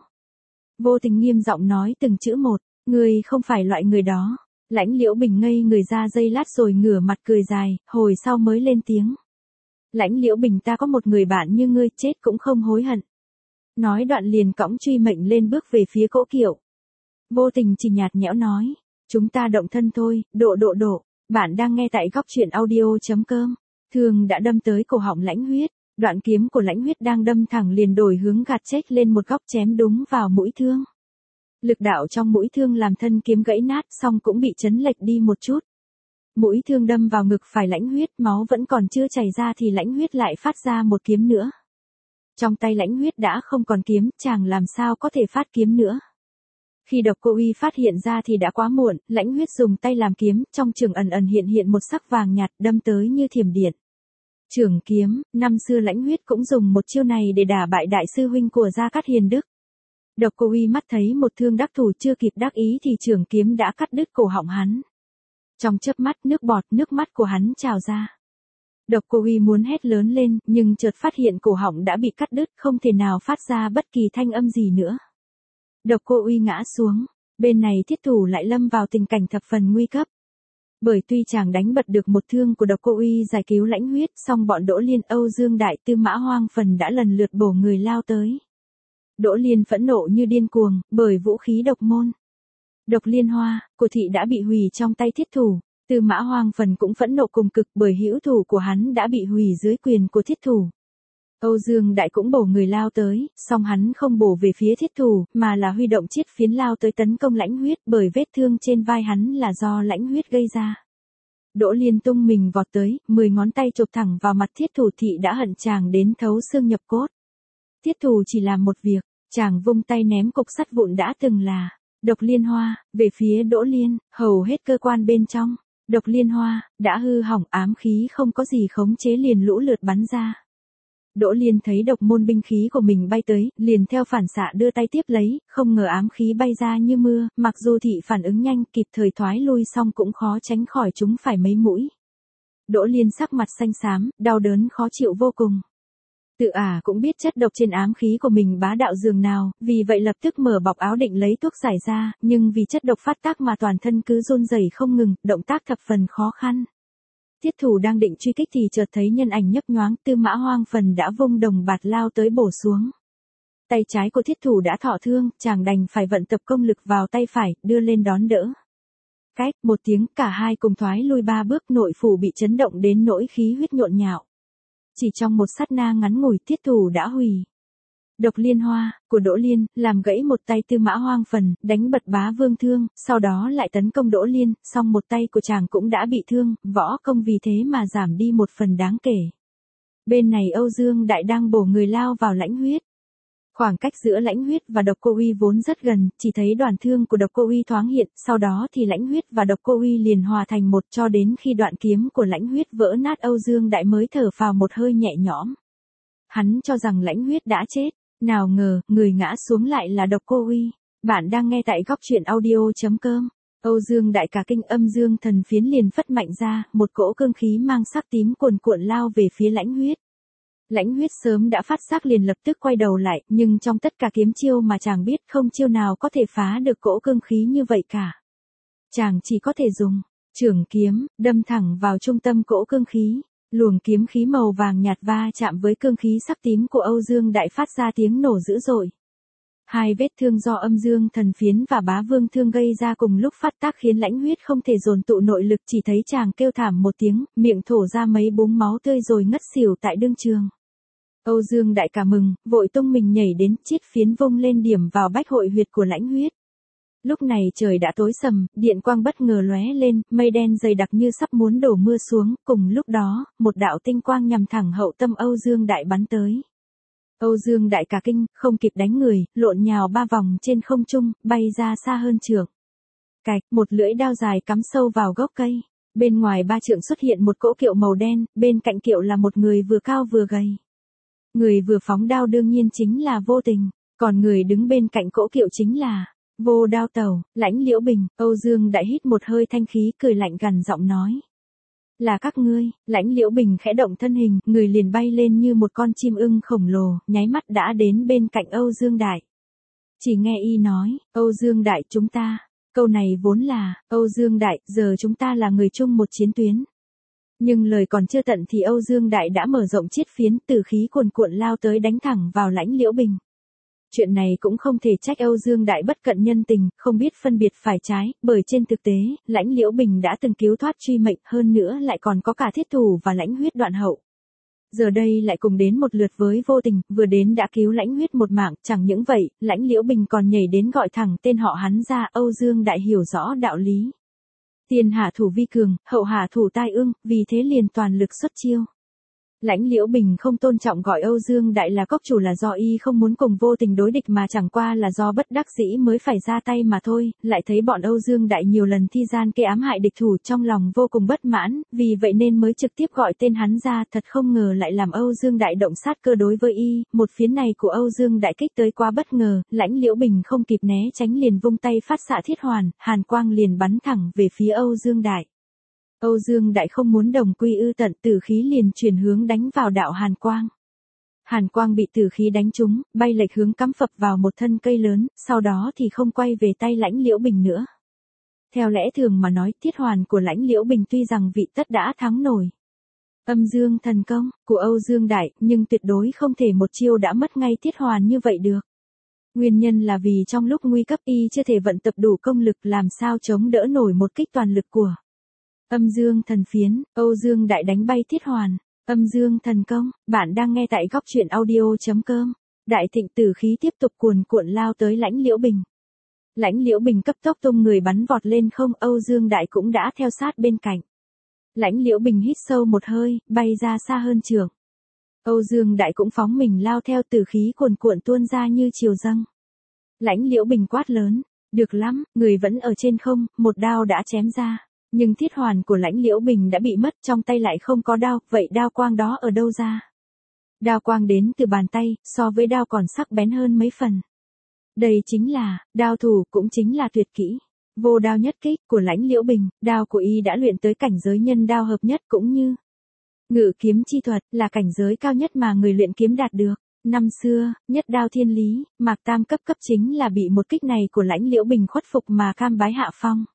A: Vô Tình nghiêm giọng nói từng chữ một, ngươi không phải loại người đó. Lãnh Liễu Bình ngây người ra giây lát rồi ngửa mặt cười dài, hồi sau mới lên tiếng. Lãnh Liễu Bình, ta có một người bạn như ngươi, chết cũng không hối hận. Nói đoạn liền cõng Truy Mệnh lên bước về phía cỗ kiệu. Vô Tình chỉ nhạt nhẽo nói, chúng ta động thân thôi, độ. Bạn đang nghe tại góc truyện audio.com. Thương đã đâm tới cổ họng Lãnh Huyết, đoạn kiếm của Lãnh Huyết đang đâm thẳng liền đổi hướng gạt chết lên một góc chém đúng vào mũi thương. Lực đạo trong mũi thương làm thân kiếm gãy nát, song cũng bị chấn lệch đi một chút. Mũi thương đâm vào ngực phải Lãnh Huyết, máu vẫn còn chưa chảy ra thì Lãnh Huyết lại phát ra một kiếm nữa. Trong tay Lãnh Huyết đã không còn kiếm, chàng làm sao có thể phát kiếm nữa. Khi Độc Cô Uy phát hiện ra thì đã quá muộn, Lãnh Huyết dùng tay làm kiếm, trong trường ẩn ẩn hiện một sắc vàng nhạt đâm tới như thiểm điện. Trường kiếm, năm xưa Lãnh Huyết cũng dùng một chiêu này để đả bại đại sư huynh của Gia Cát Hiền Đức. Độc Cô Uy mắt thấy một thương đắc thủ chưa kịp đắc ý thì trường kiếm đã cắt đứt cổ họng hắn. Trong chớp mắt nước mắt của hắn trào ra. Độc Cô Uy muốn hét lớn lên, nhưng chợt phát hiện cổ họng đã bị cắt đứt, không thể nào phát ra bất kỳ thanh âm gì nữa. Độc Cô Uy ngã xuống, bên này Thiết Thủ lại lâm vào tình cảnh thập phần nguy cấp. Bởi tuy chàng đánh bật được một thương của Độc Cô Uy giải cứu Lãnh Huyết, song bọn Đỗ Liên, Âu Dương Đại, Tư Mã Hoang Phần đã lần lượt bổ người lao tới. Đỗ Liên phẫn nộ như điên cuồng, bởi vũ khí độc môn. Độc Liên Hoa của thị đã bị hủy trong tay Thiết Thủ, Tư Mã Hoang Phần cũng phẫn nộ cùng cực bởi hữu thủ của hắn đã bị hủy dưới quyền của Thiết Thủ. Âu Dương Đại cũng bổ người lao tới, song hắn không bổ về phía Thiết Thủ, mà là huy động chiết phiến lao tới tấn công Lãnh Huyết, bởi vết thương trên vai hắn là do Lãnh Huyết gây ra. Đỗ Liên tung mình vọt tới, 10 ngón tay chộp thẳng vào mặt Thiết Thủ, thị đã hận chàng đến thấu xương nhập cốt. Thiết Thủ chỉ làm một việc, chàng vung tay ném cục sắt vụn đã từng là Độc Liên Hoa về phía Đỗ Liên, hầu hết cơ quan bên trong Độc Liên Hoa đã hư hỏng, ám khí không có gì khống chế liền lũ lượt bắn ra. Đỗ Liên thấy độc môn binh khí của mình bay tới, liền theo phản xạ đưa tay tiếp lấy, không ngờ ám khí bay ra như mưa, mặc dù thị phản ứng nhanh, kịp thời thoái lui song cũng khó tránh khỏi chúng phải mấy mũi. Đỗ Liên sắc mặt xanh xám, đau đớn khó chịu vô cùng. Tự cũng biết chất độc trên ám khí của mình bá đạo dường nào, vì vậy lập tức mở bọc áo định lấy thuốc giải ra, nhưng vì chất độc phát tác mà toàn thân cứ run rẩy không ngừng, động tác thập phần khó khăn. Thiết Thủ đang định truy kích thì chợt thấy nhân ảnh nhấp nhoáng, Tư Mã Hoang Phần đã vung đồng bạt lao tới bổ xuống. Tay trái của Thiết Thủ đã thọ thương, chàng đành phải vận tập công lực vào tay phải, đưa lên đón đỡ. Cách một tiếng, cả hai cùng thoái lui 3 bước, nội phủ bị chấn động đến nỗi khí huyết nhộn nhạo. Chỉ trong một sát na ngắn ngủi, Thiết Thủ đã hủy. Độc Liên Hoa của Đỗ Liên làm gãy một tay Tư Mã Hoang Phần, đánh bật Bá Vương thương, sau đó lại tấn công Đỗ Liên, song một tay của chàng cũng đã bị thương, võ công vì thế mà giảm đi một phần đáng kể. Bên này Âu Dương Đại đang bổ người lao vào Lãnh Huyết. Khoảng cách giữa Lãnh Huyết và Độc Cô Uy vốn rất gần, chỉ thấy đoàn thương của Độc Cô Uy thoáng hiện, sau đó thì Lãnh Huyết và Độc Cô Uy liền hòa thành một, cho đến khi đoạn kiếm của Lãnh Huyết vỡ nát Âu Dương Đại mới thở phào một hơi nhẹ nhõm. Hắn cho rằng Lãnh Huyết đã chết, nào ngờ, người ngã xuống lại là Độc Cô Uy. Bạn đang nghe tại góc truyện audio.com. Âu Dương Đại cả kinh, âm dương thần phiến liền phất mạnh ra, một cỗ cương khí mang sắc tím cuồn cuộn lao về phía Lãnh Huyết. Lãnh Huyết sớm đã phát giác liền lập tức quay đầu lại, nhưng trong tất cả kiếm chiêu mà chàng biết không chiêu nào có thể phá được cỗ cương khí như vậy cả. Chàng chỉ có thể dùng chưởng kiếm, đâm thẳng vào trung tâm cỗ cương khí. Luồng kiếm khí màu vàng nhạt va chạm với cương khí sắc tím của Âu Dương Đại phát ra tiếng nổ dữ dội. Hai vết thương do âm dương thần phiến và Bá Vương thương gây ra cùng lúc phát tác khiến Lãnh Huyết không thể dồn tụ nội lực, chỉ thấy chàng kêu thảm một tiếng, miệng thổ ra mấy búng máu tươi rồi ngất xỉu tại đương trường. Âu Dương Đại cả mừng, vội tung mình nhảy đến, chiết phiến vung lên điểm vào bách hội huyệt của Lãnh Huyết. Lúc này trời đã tối sầm, điện quang bất ngờ lóe lên, mây đen dày đặc như sắp muốn đổ mưa xuống, cùng lúc đó, một đạo tinh quang nhằm thẳng hậu tâm Âu Dương Đại bắn tới. Âu Dương Đại cả kinh, không kịp đánh người, lộn nhào 3 vòng trên không trung, bay ra xa hơn trượng. Cạch, một lưỡi đao dài cắm sâu vào gốc cây. Bên ngoài 3 trượng xuất hiện một cỗ kiệu màu đen, bên cạnh kiệu là một người vừa cao vừa gầy. Người vừa phóng đao đương nhiên chính là Vô Tình, còn người đứng bên cạnh cỗ kiệu chính là Vô Đao Tẩu, Lãnh Liễu Bình. Âu Dương Đại hít một hơi thanh khí, cười lạnh gằn giọng nói: "Là các ngươi." Lãnh Liễu Bình khẽ động thân hình, người liền bay lên như một con chim ưng khổng lồ, nháy mắt đã đến bên cạnh Âu Dương Đại. Chỉ nghe y nói: "Âu Dương Đại, chúng ta." Câu này vốn là: "Âu Dương Đại, giờ chúng ta là người chung một chiến tuyến." Nhưng lời còn chưa tận thì Âu Dương Đại đã mở rộng chiết phiến, tử khí cuồn cuộn lao tới đánh thẳng vào Lãnh Liễu Bình. Chuyện này cũng không thể trách Âu Dương Đại bất cận nhân tình, không biết phân biệt phải trái, bởi trên thực tế, Lãnh Liễu Bình đã từng cứu thoát truy mệnh, hơn nữa lại còn có cả thiết thủ và lãnh huyết đoạn hậu. Giờ đây lại cùng đến một lượt với Vô Tình, vừa đến đã cứu lãnh huyết một mạng, chẳng những vậy, Lãnh Liễu Bình còn nhảy đến gọi thẳng tên họ hắn ra. Âu Dương Đại hiểu rõ đạo lý. Tiền hạ thủ vi cường, hậu hạ thủ tai ương, vì thế liền toàn lực xuất chiêu. Lãnh Liễu Bình không tôn trọng gọi Âu Dương Đại là cốc chủ là do y không muốn cùng Vô Tình đối địch mà chẳng qua là do bất đắc dĩ mới phải ra tay mà thôi, lại thấy bọn Âu Dương Đại nhiều lần thi gian kê ám hại địch thủ, trong lòng vô cùng bất mãn, vì vậy nên mới trực tiếp gọi tên hắn ra, thật không ngờ lại làm Âu Dương Đại động sát cơ đối với y. Một phiến này của Âu Dương Đại kích tới quá bất ngờ, Lãnh Liễu Bình không kịp né tránh liền vung tay phát xạ thiết hoàn, hàn quang liền bắn thẳng về phía Âu Dương Đại. Âu Dương Đại không muốn đồng quy ư tận, tử khí liền chuyển hướng đánh vào đạo hàn quang. Hàn quang bị tử khí đánh trúng, bay lệch hướng cắm phập vào một thân cây lớn, sau đó thì không quay về tay Lãnh Liễu Bình nữa. Theo lẽ thường mà nói, thiết hoàn của Lãnh Liễu Bình tuy rằng vị tất đã thắng nổi Âm Dương thần công của Âu Dương Đại, nhưng tuyệt đối không thể một chiêu đã mất ngay thiết hoàn như vậy được. Nguyên nhân là vì trong lúc nguy cấp y chưa thể vận tập đủ công lực, làm sao chống đỡ nổi một kích toàn lực của Âm Dương thần phiến. Âu Dương Đại đánh bay thiết hoàn. Âm Dương thần công. Bạn đang nghe tại góc truyện audio.com. Đại thịnh tử khí tiếp tục cuồn cuộn lao tới Lãnh Liễu Bình. Lãnh Liễu Bình cấp tốc tung người bắn vọt lên không, Âu Dương Đại cũng đã theo sát bên cạnh. Lãnh Liễu Bình hít sâu một hơi, bay ra xa hơn trượng. Âu Dương Đại cũng phóng mình lao theo, tử khí cuồn cuộn tuôn ra như triều dâng. Lãnh Liễu Bình quát lớn: "Được lắm, người vẫn ở trên không." Một đao đã chém ra. Nhưng thiết hoàn của Lãnh Liễu Bình đã bị mất, trong tay lại không có đao, vậy đao quang đó ở đâu ra? Đao quang đến từ bàn tay, so với đao còn sắc bén hơn mấy phần. Đây chính là đao thủ, cũng chính là tuyệt kỹ Vô Đao Nhất Kích của Lãnh Liễu Bình. Đao của y đã luyện tới cảnh giới nhân đao hợp nhất, cũng như ngự kiếm chi thuật, là cảnh giới cao nhất mà người luyện kiếm đạt được. Năm xưa, nhất đao thiên lý, Mạc Tam cấp chính là bị một kích này của Lãnh Liễu Bình khuất phục mà cam bái hạ phong.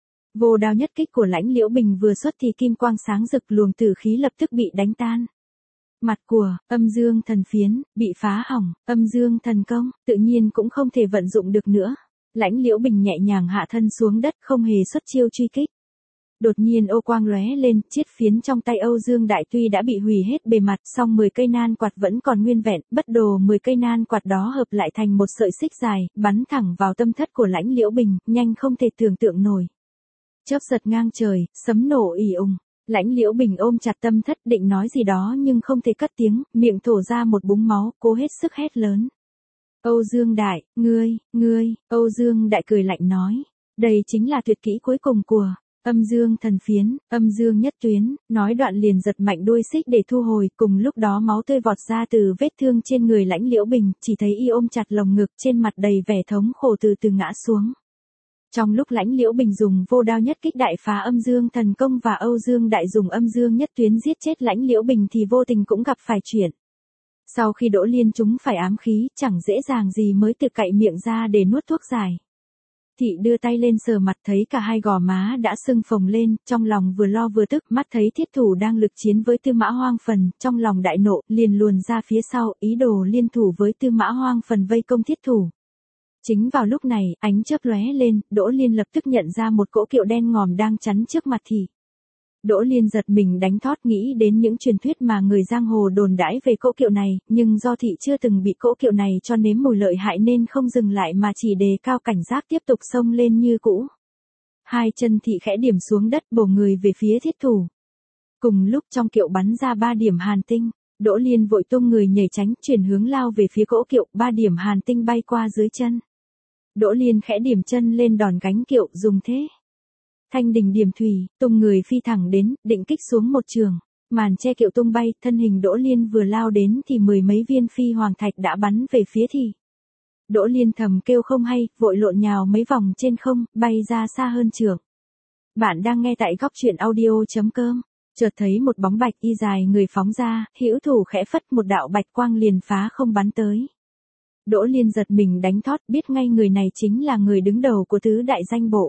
A: Vô Đao Nhất Kích của Lãnh Liễu Bình vừa xuất thì kim quang sáng rực, luồng tử khí lập tức bị đánh tan. Mặt của Âm Dương thần phiến bị phá hỏng, Âm Dương thần công tự nhiên cũng không thể vận dụng được nữa. Lãnh Liễu Bình nhẹ nhàng hạ thân xuống đất, không hề xuất chiêu truy kích. Đột nhiên ô quang lóe lên, chiết phiến trong tay Âu Dương Đại tuy đã bị hủy hết bề mặt, song 10 cây nan quạt vẫn còn nguyên vẹn, bất đồ 10 cây nan quạt đó hợp lại thành một sợi xích dài, bắn thẳng vào tâm thất của Lãnh Liễu Bình, nhanh không thể tưởng tượng nổi. Chớp giật ngang trời, sấm nổ ì ùng. Lãnh Liễu Bình ôm chặt tâm thất, định nói gì đó nhưng không thể cất tiếng, miệng thổ ra một búng máu, cố hết sức hét lớn: "Âu Dương Đại, ngươi!" Âu Dương Đại cười lạnh nói: "Đây chính là tuyệt kỹ cuối cùng của Âm Dương thần phiến, Âm Dương nhất tuyến." Nói đoạn liền giật mạnh đuôi xích để thu hồi, cùng lúc đó máu tươi vọt ra từ vết thương trên người Lãnh Liễu Bình, chỉ thấy y ôm chặt lồng ngực, trên mặt đầy vẻ thống khổ từ từ ngã xuống. Trong lúc Lãnh Liễu Bình dùng Vô Đao Nhất Kích đại phá Âm Dương thần công và Âu Dương Đại dùng Âm Dương nhất tuyến giết chết Lãnh Liễu Bình thì Vô Tình cũng gặp phải chuyện. Sau khi Đỗ Liên chúng phải ám khí, chẳng dễ dàng gì mới tự cậy miệng ra để nuốt thuốc giải. Thị đưa tay lên sờ mặt, thấy cả hai gò má đã sưng phồng lên, trong lòng vừa lo vừa tức, mắt thấy thiết thủ đang lực chiến với Tư Mã Hoang Phần, trong lòng đại nộ, liền luồn ra phía sau, ý đồ liên thủ với Tư Mã Hoang Phần vây công thiết thủ. Chính vào lúc này, ánh chớp lóe lên, Đỗ Liên lập tức nhận ra một cỗ kiệu đen ngòm đang chắn trước mặt thị. Đỗ Liên giật mình đánh thót nghĩ đến những truyền thuyết mà người giang hồ đồn đãi về cỗ kiệu này, nhưng do thị chưa từng bị cỗ kiệu này cho nếm mùi lợi hại nên không dừng lại mà chỉ đề cao cảnh giác tiếp tục xông lên như cũ. Hai chân thị khẽ điểm xuống đất bổ người về phía thiết thủ. Cùng lúc trong kiệu bắn ra 3 điểm hàn tinh, Đỗ Liên vội tung người nhảy tránh chuyển hướng lao về phía cỗ kiệu, 3 điểm hàn tinh bay qua dưới chân. Đỗ Liên khẽ điểm chân lên đòn gánh kiệu dùng thế. Thanh đình điểm thủy, tung người phi thẳng đến, định kích xuống một trường. Màn che kiệu tung bay, thân hình Đỗ Liên vừa lao đến thì 10 mấy viên phi hoàng thạch đã bắn về phía thị. Đỗ Liên thầm kêu không hay, vội lộn nhào mấy vòng trên không, bay ra xa hơn trường. Bạn đang nghe tại góc truyện audio.com. Chợt thấy một bóng bạch y dài người phóng ra, hữu thủ khẽ phất một đạo bạch quang liền phá không bắn tới. Đỗ Liên giật mình đánh thót biết ngay người này chính là người đứng đầu của tứ đại danh bộ.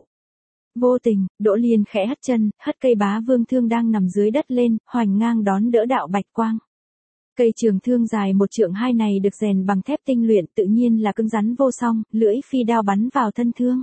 A: Vô tình, Đỗ Liên khẽ hất chân, hất cây bá vương thương đang nằm dưới đất lên, hoành ngang đón đỡ đạo bạch quang. Cây trường thương dài 1 trượng 2 này được rèn bằng thép tinh luyện tự nhiên là cứng rắn vô song, lưỡi phi đao bắn vào thân thương.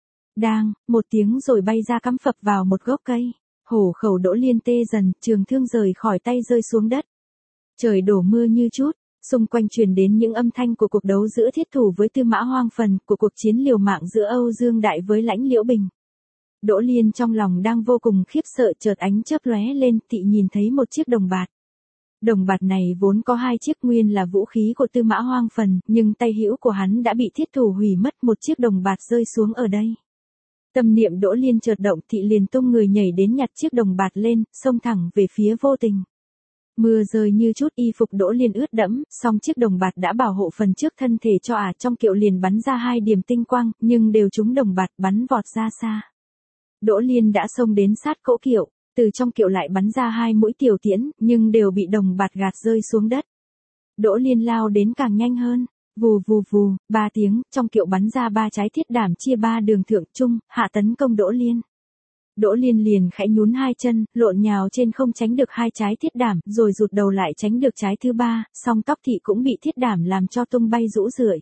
A: Đang, một tiếng rồi bay ra cắm phập vào một gốc cây. Hổ khẩu Đỗ Liên tê dần, trường thương rời khỏi tay rơi xuống đất. Trời đổ mưa như chút, xung quanh truyền đến những âm thanh của cuộc đấu giữa thiết thủ với Tư Mã Hoang Phần, của cuộc chiến liều mạng giữa Âu Dương Đại với Lãnh Liễu Bình. Đỗ Liên trong lòng đang vô cùng khiếp sợ chợt ánh chớp lóe lên, thị nhìn thấy một chiếc đồng bạt. Đồng bạt này vốn có 2 chiếc nguyên là vũ khí của Tư Mã Hoang Phần, nhưng tay hữu của hắn đã bị thiết thủ hủy mất, một chiếc đồng bạt rơi xuống ở đây. Tâm niệm Đỗ Liên chợt động, thị liền tung người nhảy đến nhặt chiếc đồng bạt lên, xông thẳng về phía Vô Tình. Mưa rơi như chút, y phục Đỗ Liên ướt đẫm, song chiếc đồng bạt đã bảo hộ phần trước thân thể cho trong kiệu liền bắn ra 2 điểm tinh quang, nhưng đều trúng đồng bạt bắn vọt ra xa. Đỗ Liên đã xông đến sát cỗ kiệu, từ trong kiệu lại bắn ra 2 mũi tiểu tiễn, nhưng đều bị đồng bạt gạt rơi xuống đất. Đỗ Liên lao đến càng nhanh hơn. Vù vù vù, 3 tiếng, trong kiệu bắn ra 3 trái thiết đảm chia 3 đường thượng trung, hạ tấn công Đỗ Liên. Đỗ Liên liền khẽ nhún 2 chân, lộn nhào trên không tránh được 2 trái thiết đảm, rồi rụt đầu lại tránh được trái thứ 3, song tóc thị cũng bị thiết đảm làm cho tung bay rũ rượi.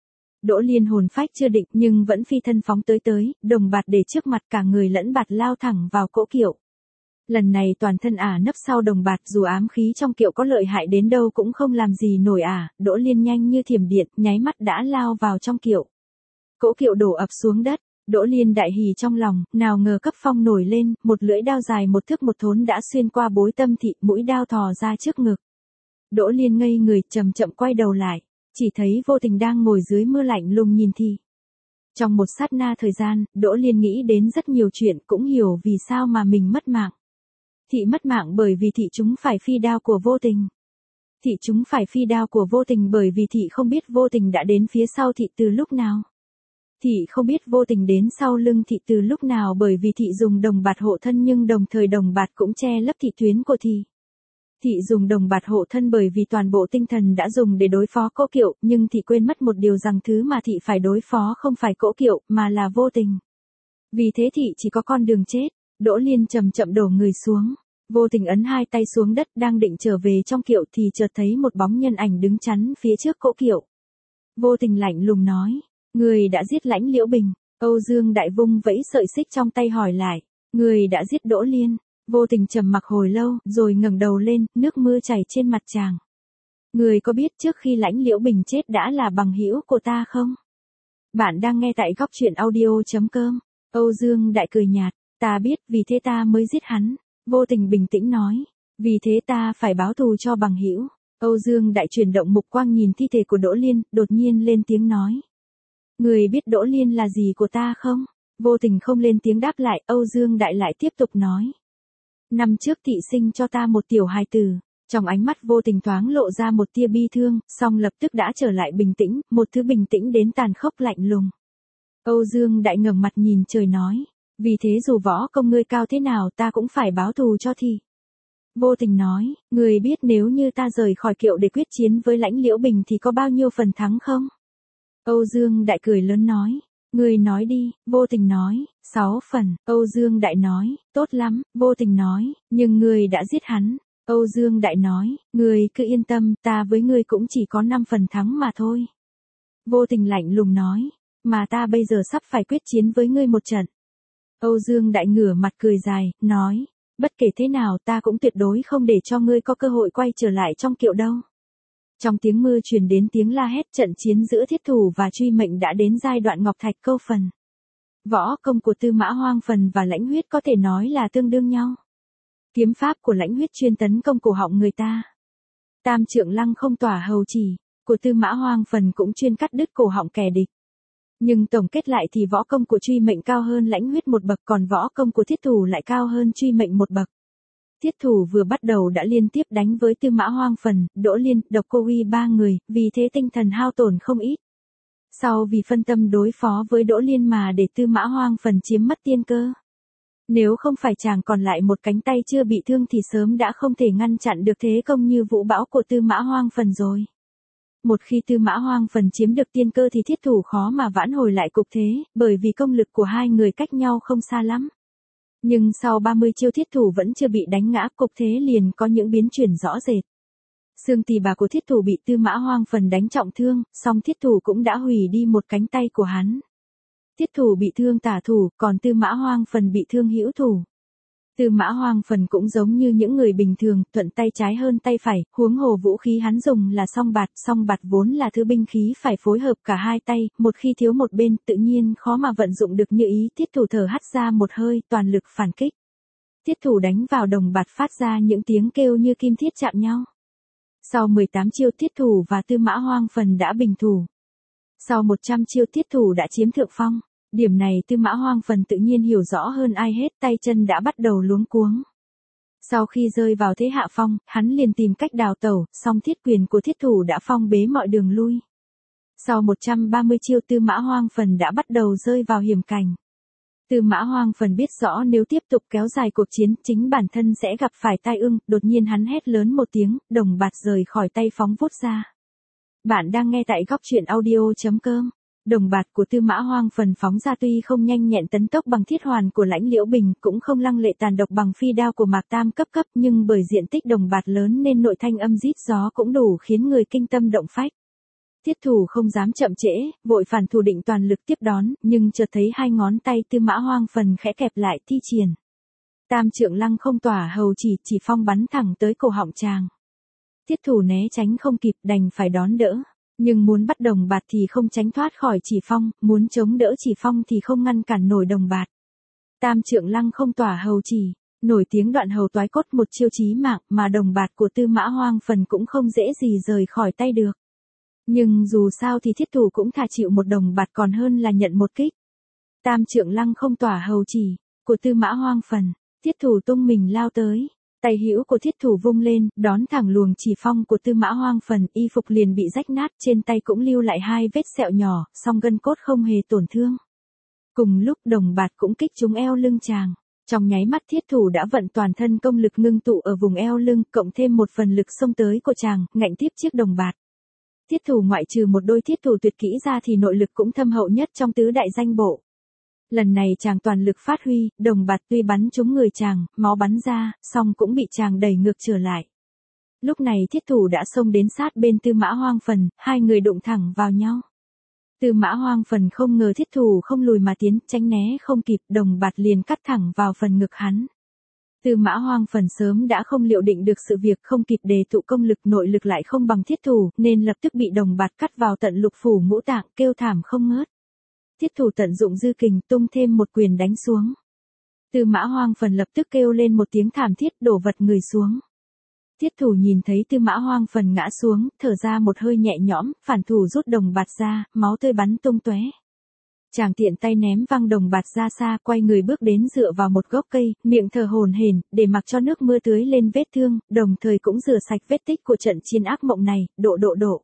A: Đỗ Liên hồn phách chưa định nhưng vẫn phi thân phóng tới, đồng bạt để trước mặt cả người lẫn bạt lao thẳng vào cỗ kiệu. Lần này toàn thân nấp sau đồng bạt dù ám khí trong kiệu có lợi hại đến đâu cũng không làm gì nổi Đỗ Liên nhanh như thiểm điện, nháy mắt đã lao vào trong kiệu. Cỗ kiệu đổ ập xuống đất, Đỗ Liên đại hỉ trong lòng, nào ngờ cấp phong nổi lên, một lưỡi đao dài 1 thước 1 thốn đã xuyên qua bối tâm thị, mũi đao thò ra trước ngực. Đỗ Liên ngây người, chậm chậm quay đầu lại, chỉ thấy Vô Tình đang ngồi dưới mưa lạnh lùng nhìn thị. Trong một sát na thời gian, Đỗ Liên nghĩ đến rất nhiều chuyện, cũng hiểu vì sao mà mình mất mạng. Thị mất mạng bởi vì thị trúng phải phi đao của Vô Tình. Thị trúng phải phi đao của Vô Tình bởi vì thị không biết Vô Tình đã đến phía sau thị từ lúc nào. Thị không biết Vô Tình đến sau lưng thị từ lúc nào bởi vì thị dùng đồng bạt hộ thân nhưng đồng thời đồng bạt cũng che lấp thị tuyến của thị. Thị dùng đồng bạt hộ thân bởi vì toàn bộ tinh thần đã dùng để đối phó cỗ kiệu, nhưng thị quên mất một điều rằng thứ mà thị phải đối phó không phải cỗ kiệu mà là Vô Tình. Vì thế thị chỉ có con đường chết. Đỗ Liên chậm chậm đổ người xuống. Vô Tình ấn 2 tay xuống đất đang định trở về trong kiệu thì chợt thấy một bóng nhân ảnh đứng chắn phía trước cỗ kiệu. Vô Tình lạnh lùng nói, người đã giết Lãnh Liễu Bình. Âu Dương Đại vung vẫy sợi xích trong tay hỏi lại, người đã giết Đỗ Liên. Vô Tình trầm mặc hồi lâu rồi ngẩng đầu lên, nước mưa chảy trên mặt chàng. Người có biết trước khi Lãnh Liễu Bình chết đã là bằng hữu của ta không? Bạn đang nghe tại góc truyện audio.com. Âu Dương Đại cười nhạt, ta biết, vì thế ta mới giết hắn. Vô Tình bình tĩnh nói, vì thế ta phải báo thù cho bằng hữu. Âu Dương Đại chuyển động mục quang nhìn thi thể của Đỗ Liên, đột nhiên lên tiếng nói. Người biết Đỗ Liên là gì của ta không? Vô Tình không lên tiếng đáp lại, Âu Dương Đại lại tiếp tục nói. Năm trước thị sinh cho ta một tiểu hài tử. Trong ánh mắt Vô Tình thoáng lộ ra một tia bi thương, song lập tức đã trở lại bình tĩnh, một thứ bình tĩnh đến tàn khốc lạnh lùng. Âu Dương Đại ngẩng mặt nhìn trời nói. Vì thế dù võ công ngươi cao thế nào ta cũng phải báo thù cho thị. Vô Tình nói, người biết nếu như ta rời khỏi kiệu để quyết chiến với Lãnh Liễu Bình thì có bao nhiêu phần thắng không? Âu Dương Đại cười lớn nói, người nói đi. Vô Tình nói, 6 phần. Âu Dương Đại nói, tốt lắm. Vô Tình nói, nhưng người đã giết hắn. Âu Dương Đại nói, người cứ yên tâm, ta với ngươi cũng chỉ có 5 phần thắng mà thôi. Vô Tình lạnh lùng nói, mà ta bây giờ sắp phải quyết chiến với ngươi một trận. Âu Dương Đại ngửa mặt cười dài, nói, Bất kể thế nào ta cũng tuyệt đối không để cho ngươi có cơ hội quay trở lại trong kiệu đâu. Trong tiếng mưa truyền đến tiếng la hét, trận chiến giữa Thiết Thủ và Truy Mệnh đã đến giai đoạn ngọc thạch câu phần. Võ công của Tư Mã Hoang Phần và Lãnh Huyết có thể nói là tương đương nhau. Kiếm pháp của Lãnh Huyết chuyên tấn công cổ họng người ta. Tam Trượng Lăng không tỏa hầu chỉ, của Tư Mã Hoang Phần cũng chuyên cắt đứt cổ họng kẻ địch. Nhưng tổng kết lại thì võ công của Truy Mệnh cao hơn Lãnh Huyết một bậc, còn võ công của Thiết Thủ lại cao hơn Truy Mệnh một bậc. Thiết Thủ vừa bắt đầu đã liên tiếp đánh với Tư Mã Hoang Phần, Đỗ Liên, Độc Cô Uy ba người, vì thế tinh thần hao tổn không ít. Sau vì phân tâm đối phó với Đỗ Liên mà để Tư Mã Hoang Phần chiếm mất tiên cơ. Nếu không phải chàng còn lại một cánh tay chưa bị thương thì sớm đã không thể ngăn chặn được thế công như vũ bão của Tư Mã Hoang Phần rồi. Một khi Tư Mã Hoang Phần chiếm được tiên cơ thì Thiết Thủ khó mà vãn hồi lại cục thế, bởi vì công lực của hai người cách nhau không xa lắm. Nhưng sau 30 chiêu Thiết Thủ vẫn chưa bị đánh ngã, cục thế liền có những biến chuyển rõ rệt. Xương tỳ bà của Thiết Thủ bị Tư Mã Hoang Phần đánh trọng thương, song Thiết Thủ cũng đã hủy đi một cánh tay của hắn. Thiết Thủ bị thương tả thủ, còn Tư Mã Hoang Phần bị thương hữu thủ. Tư Mã Hoang Phần cũng giống như những người bình thường, thuận tay trái hơn tay phải, huống hồ vũ khí hắn dùng là song bạt vốn là thứ binh khí phải phối hợp cả hai tay, một khi thiếu một bên tự nhiên khó mà vận dụng được như ý. Thiết Thủ thở hắt ra một hơi, toàn lực phản kích. Thiết Thủ đánh vào đồng bạt phát ra những tiếng kêu như kim thiết chạm nhau. Sau 18 chiêu Thiết Thủ và Tư Mã Hoang Phần đã bình thủ. Sau 100 chiêu Thiết Thủ đã chiếm thượng phong. Điểm này Tư Mã Hoang Phần tự nhiên hiểu rõ hơn ai hết, tay chân đã bắt đầu luống cuống. Sau khi rơi vào thế hạ phong, hắn liền tìm cách đào tẩu, song thiết quyền của Thiết Thủ đã phong bế mọi đường lui. Sau 130 chiêu Tư Mã Hoang Phần đã bắt đầu rơi vào hiểm cảnh. Tư Mã Hoang Phần biết rõ nếu tiếp tục kéo dài cuộc chiến, chính bản thân sẽ gặp phải tai ương, đột nhiên hắn hét lớn một tiếng, đồng bạt rời khỏi tay phóng vút ra. Bạn đang nghe tại góc truyện audio.com. Đồng bạt của Tư Mã Hoang Phần phóng ra tuy không nhanh nhẹn tấn tốc bằng thiết hoàn của Lãnh Liễu Bình, cũng không lăng lệ tàn độc bằng phi đao của Mạc Tam cấp, nhưng bởi diện tích đồng bạt lớn nên nội thanh âm rít gió cũng đủ khiến người kinh tâm động phách. Thiết Thủ không dám chậm trễ, vội phản thủ định toàn lực tiếp đón, nhưng chợt thấy hai ngón tay Tư Mã Hoang Phần khẽ kẹp lại thi triển. Tam Trượng Lăng không tỏa hầu chỉ phong bắn thẳng tới cổ họng chàng. Thiết Thủ né tránh không kịp, đành phải đón đỡ. Nhưng muốn bắt đồng bạt thì không tránh thoát khỏi chỉ phong, muốn chống đỡ chỉ phong thì không ngăn cản nổi đồng bạt. Tam Trượng Lăng không tỏa hầu chỉ, nổi tiếng đoạn hầu toái cốt, một chiêu chí mạng mà đồng bạt của Tư Mã Hoang Phần cũng không dễ gì rời khỏi tay được. Nhưng dù sao thì Thiết Thủ cũng thà chịu một đồng bạt còn hơn là nhận một kích. Tam Trượng Lăng không tỏa hầu chỉ, của Tư Mã Hoang Phần, Thiết Thủ tung mình lao tới. Tay hữu của Thiết Thủ vung lên, đón thẳng luồng chỉ phong của Tư Mã Hoang Phần, y phục liền bị rách nát, trên tay cũng lưu lại hai vết sẹo nhỏ, song gân cốt không hề tổn thương. Cùng lúc đồng bạt cũng kích trúng eo lưng chàng. Trong nháy mắt Thiết Thủ đã vận toàn thân công lực ngưng tụ ở vùng eo lưng, cộng thêm một phần lực xông tới của chàng, ngạnh tiếp chiếc đồng bạt. Thiết Thủ ngoại trừ một đôi thiết thủ tuyệt kỹ ra thì nội lực cũng thâm hậu nhất trong tứ đại danh bộ. Lần này chàng toàn lực phát huy, đồng bạt tuy bắn trúng người chàng, máu bắn ra, song cũng bị chàng đẩy ngược trở lại. Lúc này Thiết Thủ đã xông đến sát bên Tư Mã Hoang Phần, hai người đụng thẳng vào nhau. Tư Mã Hoang Phần không ngờ Thiết Thủ không lùi mà tiến, tránh né không kịp, đồng bạt liền cắt thẳng vào phần ngực hắn. Tư Mã Hoang Phần sớm đã không liệu định được sự việc, không kịp đề tụ công lực, nội lực lại không bằng Thiết Thủ, nên lập tức bị đồng bạt cắt vào tận lục phủ ngũ tạng, kêu thảm không ngớt. Thiết Thủ tận dụng dư kình, tung thêm một quyền đánh xuống. Tư Mã Hoang Phần lập tức kêu lên một tiếng thảm thiết, đổ vật người xuống. Thiết Thủ nhìn thấy Tư Mã Hoang Phần ngã xuống, thở ra một hơi nhẹ nhõm, phản thủ rút đồng bạt ra, máu tươi bắn tung tóe. Chàng tiện tay ném văng đồng bạt ra xa, quay người bước đến dựa vào một gốc cây, miệng thở hổn hển, để mặc cho nước mưa tưới lên vết thương, đồng thời cũng rửa sạch vết tích của trận chiến ác mộng này, độ.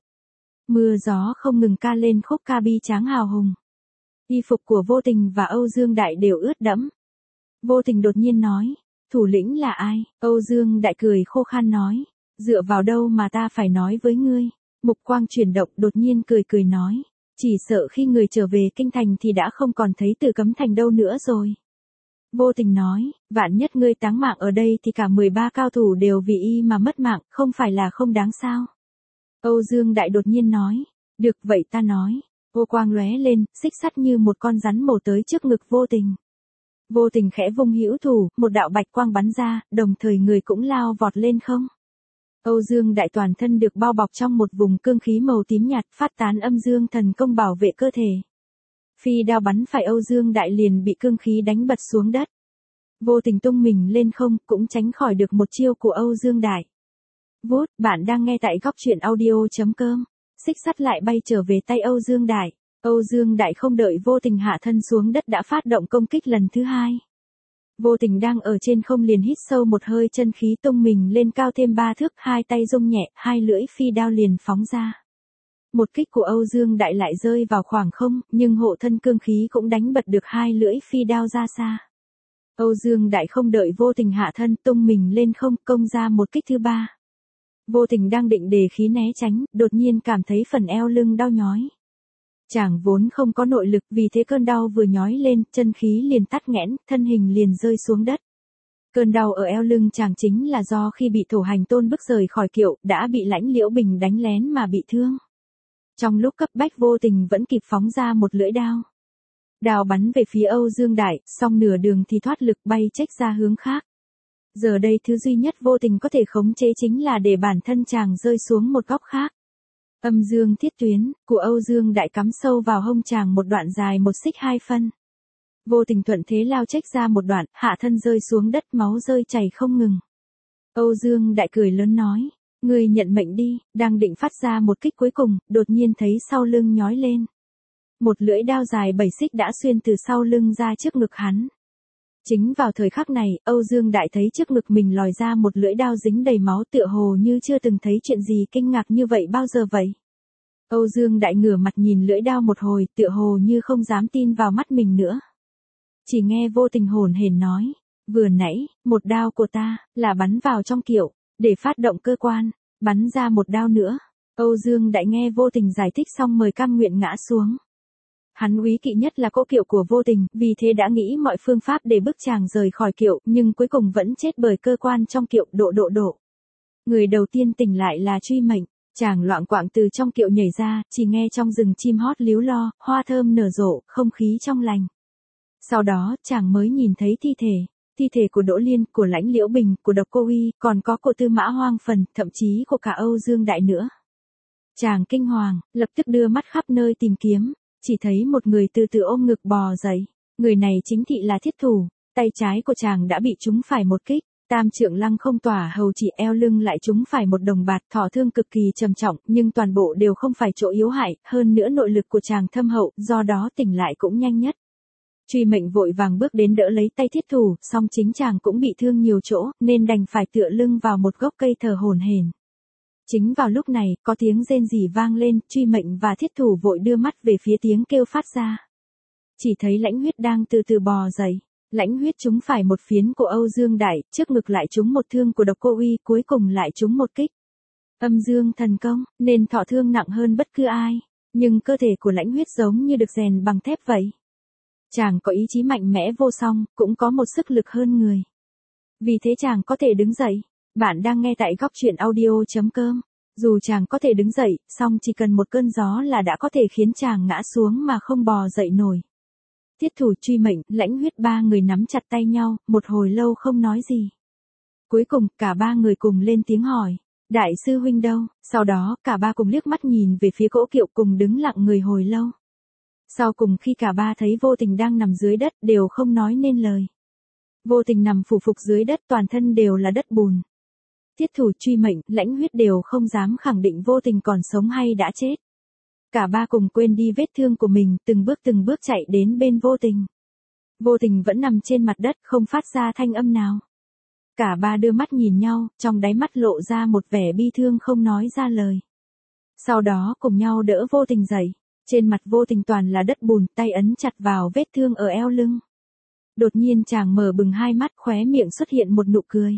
A: Mưa gió không ngừng ca lên khúc ca bi tráng hào hùng. Y phục của Vô Tình và Âu Dương Đại đều ướt đẫm. Vô Tình đột nhiên nói, thủ lĩnh là ai? Âu Dương Đại cười khô khan nói, dựa vào đâu mà ta phải nói với ngươi? Mục quang chuyển động, đột nhiên cười nói, chỉ sợ khi người trở về kinh thành thì đã không còn thấy Tử Cấm Thành đâu nữa rồi. Vô Tình nói, vạn nhất ngươi táng mạng ở đây thì cả 13 cao thủ đều vì y mà mất mạng, không phải là không đáng sao? Âu Dương Đại đột nhiên nói, được vậy ta nói. Vô quang lóe lên, xích sắt như một con rắn mổ tới trước ngực Vô Tình. Vô tình khẽ vung hữu thủ, một đạo bạch quang bắn ra, đồng thời người cũng lao vọt lên không. Âu Dương Đại toàn thân được bao bọc trong một vùng cương khí màu tím nhạt, phát tán âm dương thần công bảo vệ cơ thể. Phi đao bắn phải Âu Dương Đại liền bị cương khí đánh bật xuống đất. Vô tình tung mình lên không, cũng tránh khỏi được một chiêu của Âu Dương Đại. Vút, bạn đang nghe tại góc truyện audio.com. Xích sắt lại bay trở về tay Âu Dương Đại. Âu Dương Đại không đợi vô tình hạ thân xuống đất đã phát động công kích lần thứ hai. Vô tình đang ở trên không liền hít sâu một hơi, chân khí tung mình lên cao thêm 3 thước, hai tay rung nhẹ, hai lưỡi phi đao liền phóng ra. Một kích của Âu Dương Đại lại rơi vào khoảng không, nhưng hộ thân cương khí cũng đánh bật được hai lưỡi phi đao ra xa. Âu Dương Đại không đợi vô tình hạ thân, tung mình lên không, công ra một kích thứ ba. Vô tình đang định đề khí né tránh, đột nhiên cảm thấy phần eo lưng đau nhói. Chàng vốn không có nội lực, vì thế cơn đau vừa nhói lên, chân khí liền tắc nghẽn, thân hình liền rơi xuống đất. Cơn đau ở eo lưng chàng chính là do khi bị Thổ Hành Tôn bức rời khỏi kiệu, đã bị Lãnh Liễu Bình đánh lén mà bị thương. Trong lúc cấp bách vô tình vẫn kịp phóng ra một lưỡi đao. Đao bắn về phía Âu Dương Đại, song nửa đường thì thoát lực bay chếch ra hướng khác. Giờ đây thứ duy nhất vô tình có thể khống chế chính là để bản thân chàng rơi xuống một góc khác. Âm dương thiết tuyến của Âu Dương Đại cắm sâu vào hông chàng một đoạn dài 1 xích 2 phân. Vô tình thuận thế lao chếch ra một đoạn, hạ thân rơi xuống đất, máu rơi chảy không ngừng. Âu Dương Đại cười lớn nói, ngươi nhận mệnh đi, đang định phát ra một kích cuối cùng, đột nhiên thấy sau lưng nhói lên. Một lưỡi đao dài 7 xích đã xuyên từ sau lưng ra trước ngực hắn. Chính vào thời khắc này, Âu Dương Đại thấy trước ngực mình lòi ra một lưỡi đao dính đầy máu, tựa hồ như chưa từng thấy chuyện gì kinh ngạc như vậy bao giờ vậy. Âu Dương Đại ngửa mặt nhìn lưỡi đao một hồi, tựa hồ như không dám tin vào mắt mình nữa. Chỉ nghe vô tình hồn hển nói, vừa nãy, một đao của ta, là bắn vào trong kiệu, để phát động cơ quan, bắn ra một đao nữa. Âu Dương Đại nghe vô tình giải thích xong mời cam nguyện ngã xuống. Hắn úy kỵ nhất là cỗ kiệu của vô tình, vì thế đã nghĩ mọi phương pháp để bức chàng rời khỏi kiệu, nhưng cuối cùng vẫn chết bởi cơ quan trong kiệu. Độ. Người đầu tiên tỉnh lại là Truy Mệnh, chàng loạng quạng từ trong kiệu nhảy ra, chỉ nghe trong rừng chim hót líu lo, hoa thơm nở rộ, không khí trong lành. Sau đó, chàng mới nhìn thấy thi thể của Đỗ Liên, của Lãnh Liễu Bình, của Độc Cô Uy, còn có của Tư Mã Hoang Phần, thậm chí của cả Âu Dương Đại nữa. Chàng kinh hoàng, lập tức đưa mắt khắp nơi tìm kiếm. Chỉ thấy một người từ từ ôm ngực bò dậy. Người này chính thị là Thiết Thủ. Tay trái của chàng đã bị trúng phải một kích. Tam trượng lăng không tỏa hầu chỉ, eo lưng lại trúng phải một đồng bạt, thọ thương cực kỳ trầm trọng, nhưng toàn bộ đều không phải chỗ yếu hại, hơn nữa nội lực của chàng thâm hậu, do đó tỉnh lại cũng nhanh nhất. Truy Mệnh vội vàng bước đến đỡ lấy tay Thiết Thủ, song chính chàng cũng bị thương nhiều chỗ, nên đành phải tựa lưng vào một gốc cây thở hổn hển. Chính vào lúc này, có tiếng rên rỉ vang lên, Truy Mệnh và Thiết Thủ vội đưa mắt về phía tiếng kêu phát ra. Chỉ thấy Lãnh Huyết đang từ từ bò dậy. Lãnh Huyết trúng phải một phiến của Âu Dương Đại, trước ngực lại trúng một thương của Độc Cô Uy, cuối cùng lại trúng một kích. Âm dương thần công, nên thọ thương nặng hơn bất cứ ai, nhưng cơ thể của Lãnh Huyết giống như được rèn bằng thép vậy. Chàng có ý chí mạnh mẽ vô song, cũng có một sức lực hơn người. Vì thế chàng có thể đứng dậy. Bạn đang nghe tại góc truyện audio.com. Dù chàng có thể đứng dậy, song chỉ cần một cơn gió là đã có thể khiến chàng ngã xuống mà không bò dậy nổi. Thiết Thủ, Truy Mệnh, Lãnh Huyết, ba người nắm chặt tay nhau, một hồi lâu không nói gì. Cuối cùng, cả ba người cùng lên tiếng hỏi, đại sư huynh đâu? Sau đó, cả ba cùng liếc mắt nhìn về phía cỗ kiệu, cùng đứng lặng người hồi lâu. Sau cùng khi cả ba thấy vô tình đang nằm dưới đất, đều không nói nên lời. Vô tình nằm phủ phục dưới đất, toàn thân đều là đất bùn. Thiết Thủ, Truy Mệnh, Lãnh Huyết đều không dám khẳng định vô tình còn sống hay đã chết. Cả ba cùng quên đi vết thương của mình, từng bước chạy đến bên vô tình. Vô tình vẫn nằm trên mặt đất, không phát ra thanh âm nào. Cả ba đưa mắt nhìn nhau, trong đáy mắt lộ ra một vẻ bi thương không nói ra lời. Sau đó cùng nhau đỡ vô tình dậy. Trên mặt vô tình toàn là đất bùn, tay ấn chặt vào vết thương ở eo lưng. Đột nhiên chàng mở bừng hai mắt, khóe miệng xuất hiện một nụ cười.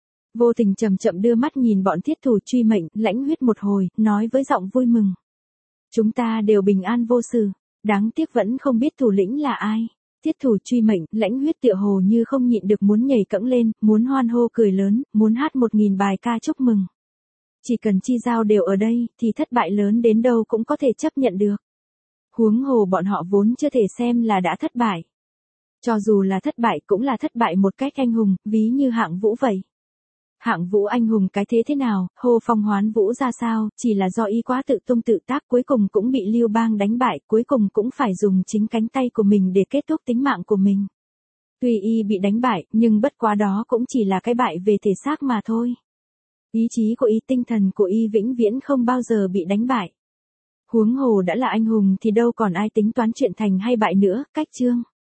A: Vô tình chậm chậm đưa mắt nhìn bọn Thiết Thủ, Truy Mệnh, Lãnh Huyết một hồi, nói với giọng vui mừng. Chúng ta đều bình an vô sự, đáng tiếc vẫn không biết thủ lĩnh là ai. Thiết Thủ, Truy Mệnh, Lãnh Huyết tựa hồ như không nhịn được muốn nhảy cẫng lên, muốn hoan hô cười lớn, muốn hát 1000 bài ca chúc mừng. Chỉ cần Chi Giao đều ở đây, thì thất bại lớn đến đâu cũng có thể chấp nhận được. Huống hồ bọn họ vốn chưa thể xem là đã thất bại. Cho dù là thất bại cũng là thất bại một cách anh hùng, ví như Hạng Vũ vậy. Hạng Vũ anh hùng cái thế nào, Hồ Phong Hoán Vũ ra sao, chỉ là do y quá tự tung tự tác cuối cùng cũng bị Lưu Bang đánh bại, cuối cùng cũng phải dùng chính cánh tay của mình để kết thúc tính mạng của mình. Tuy y bị đánh bại, nhưng bất quá đó cũng chỉ là cái bại về thể xác mà thôi. Ý chí của y, tinh thần của y vĩnh viễn không bao giờ bị đánh bại. Huống hồ đã là anh hùng thì đâu còn ai tính toán chuyện thành hay bại nữa, cách chương.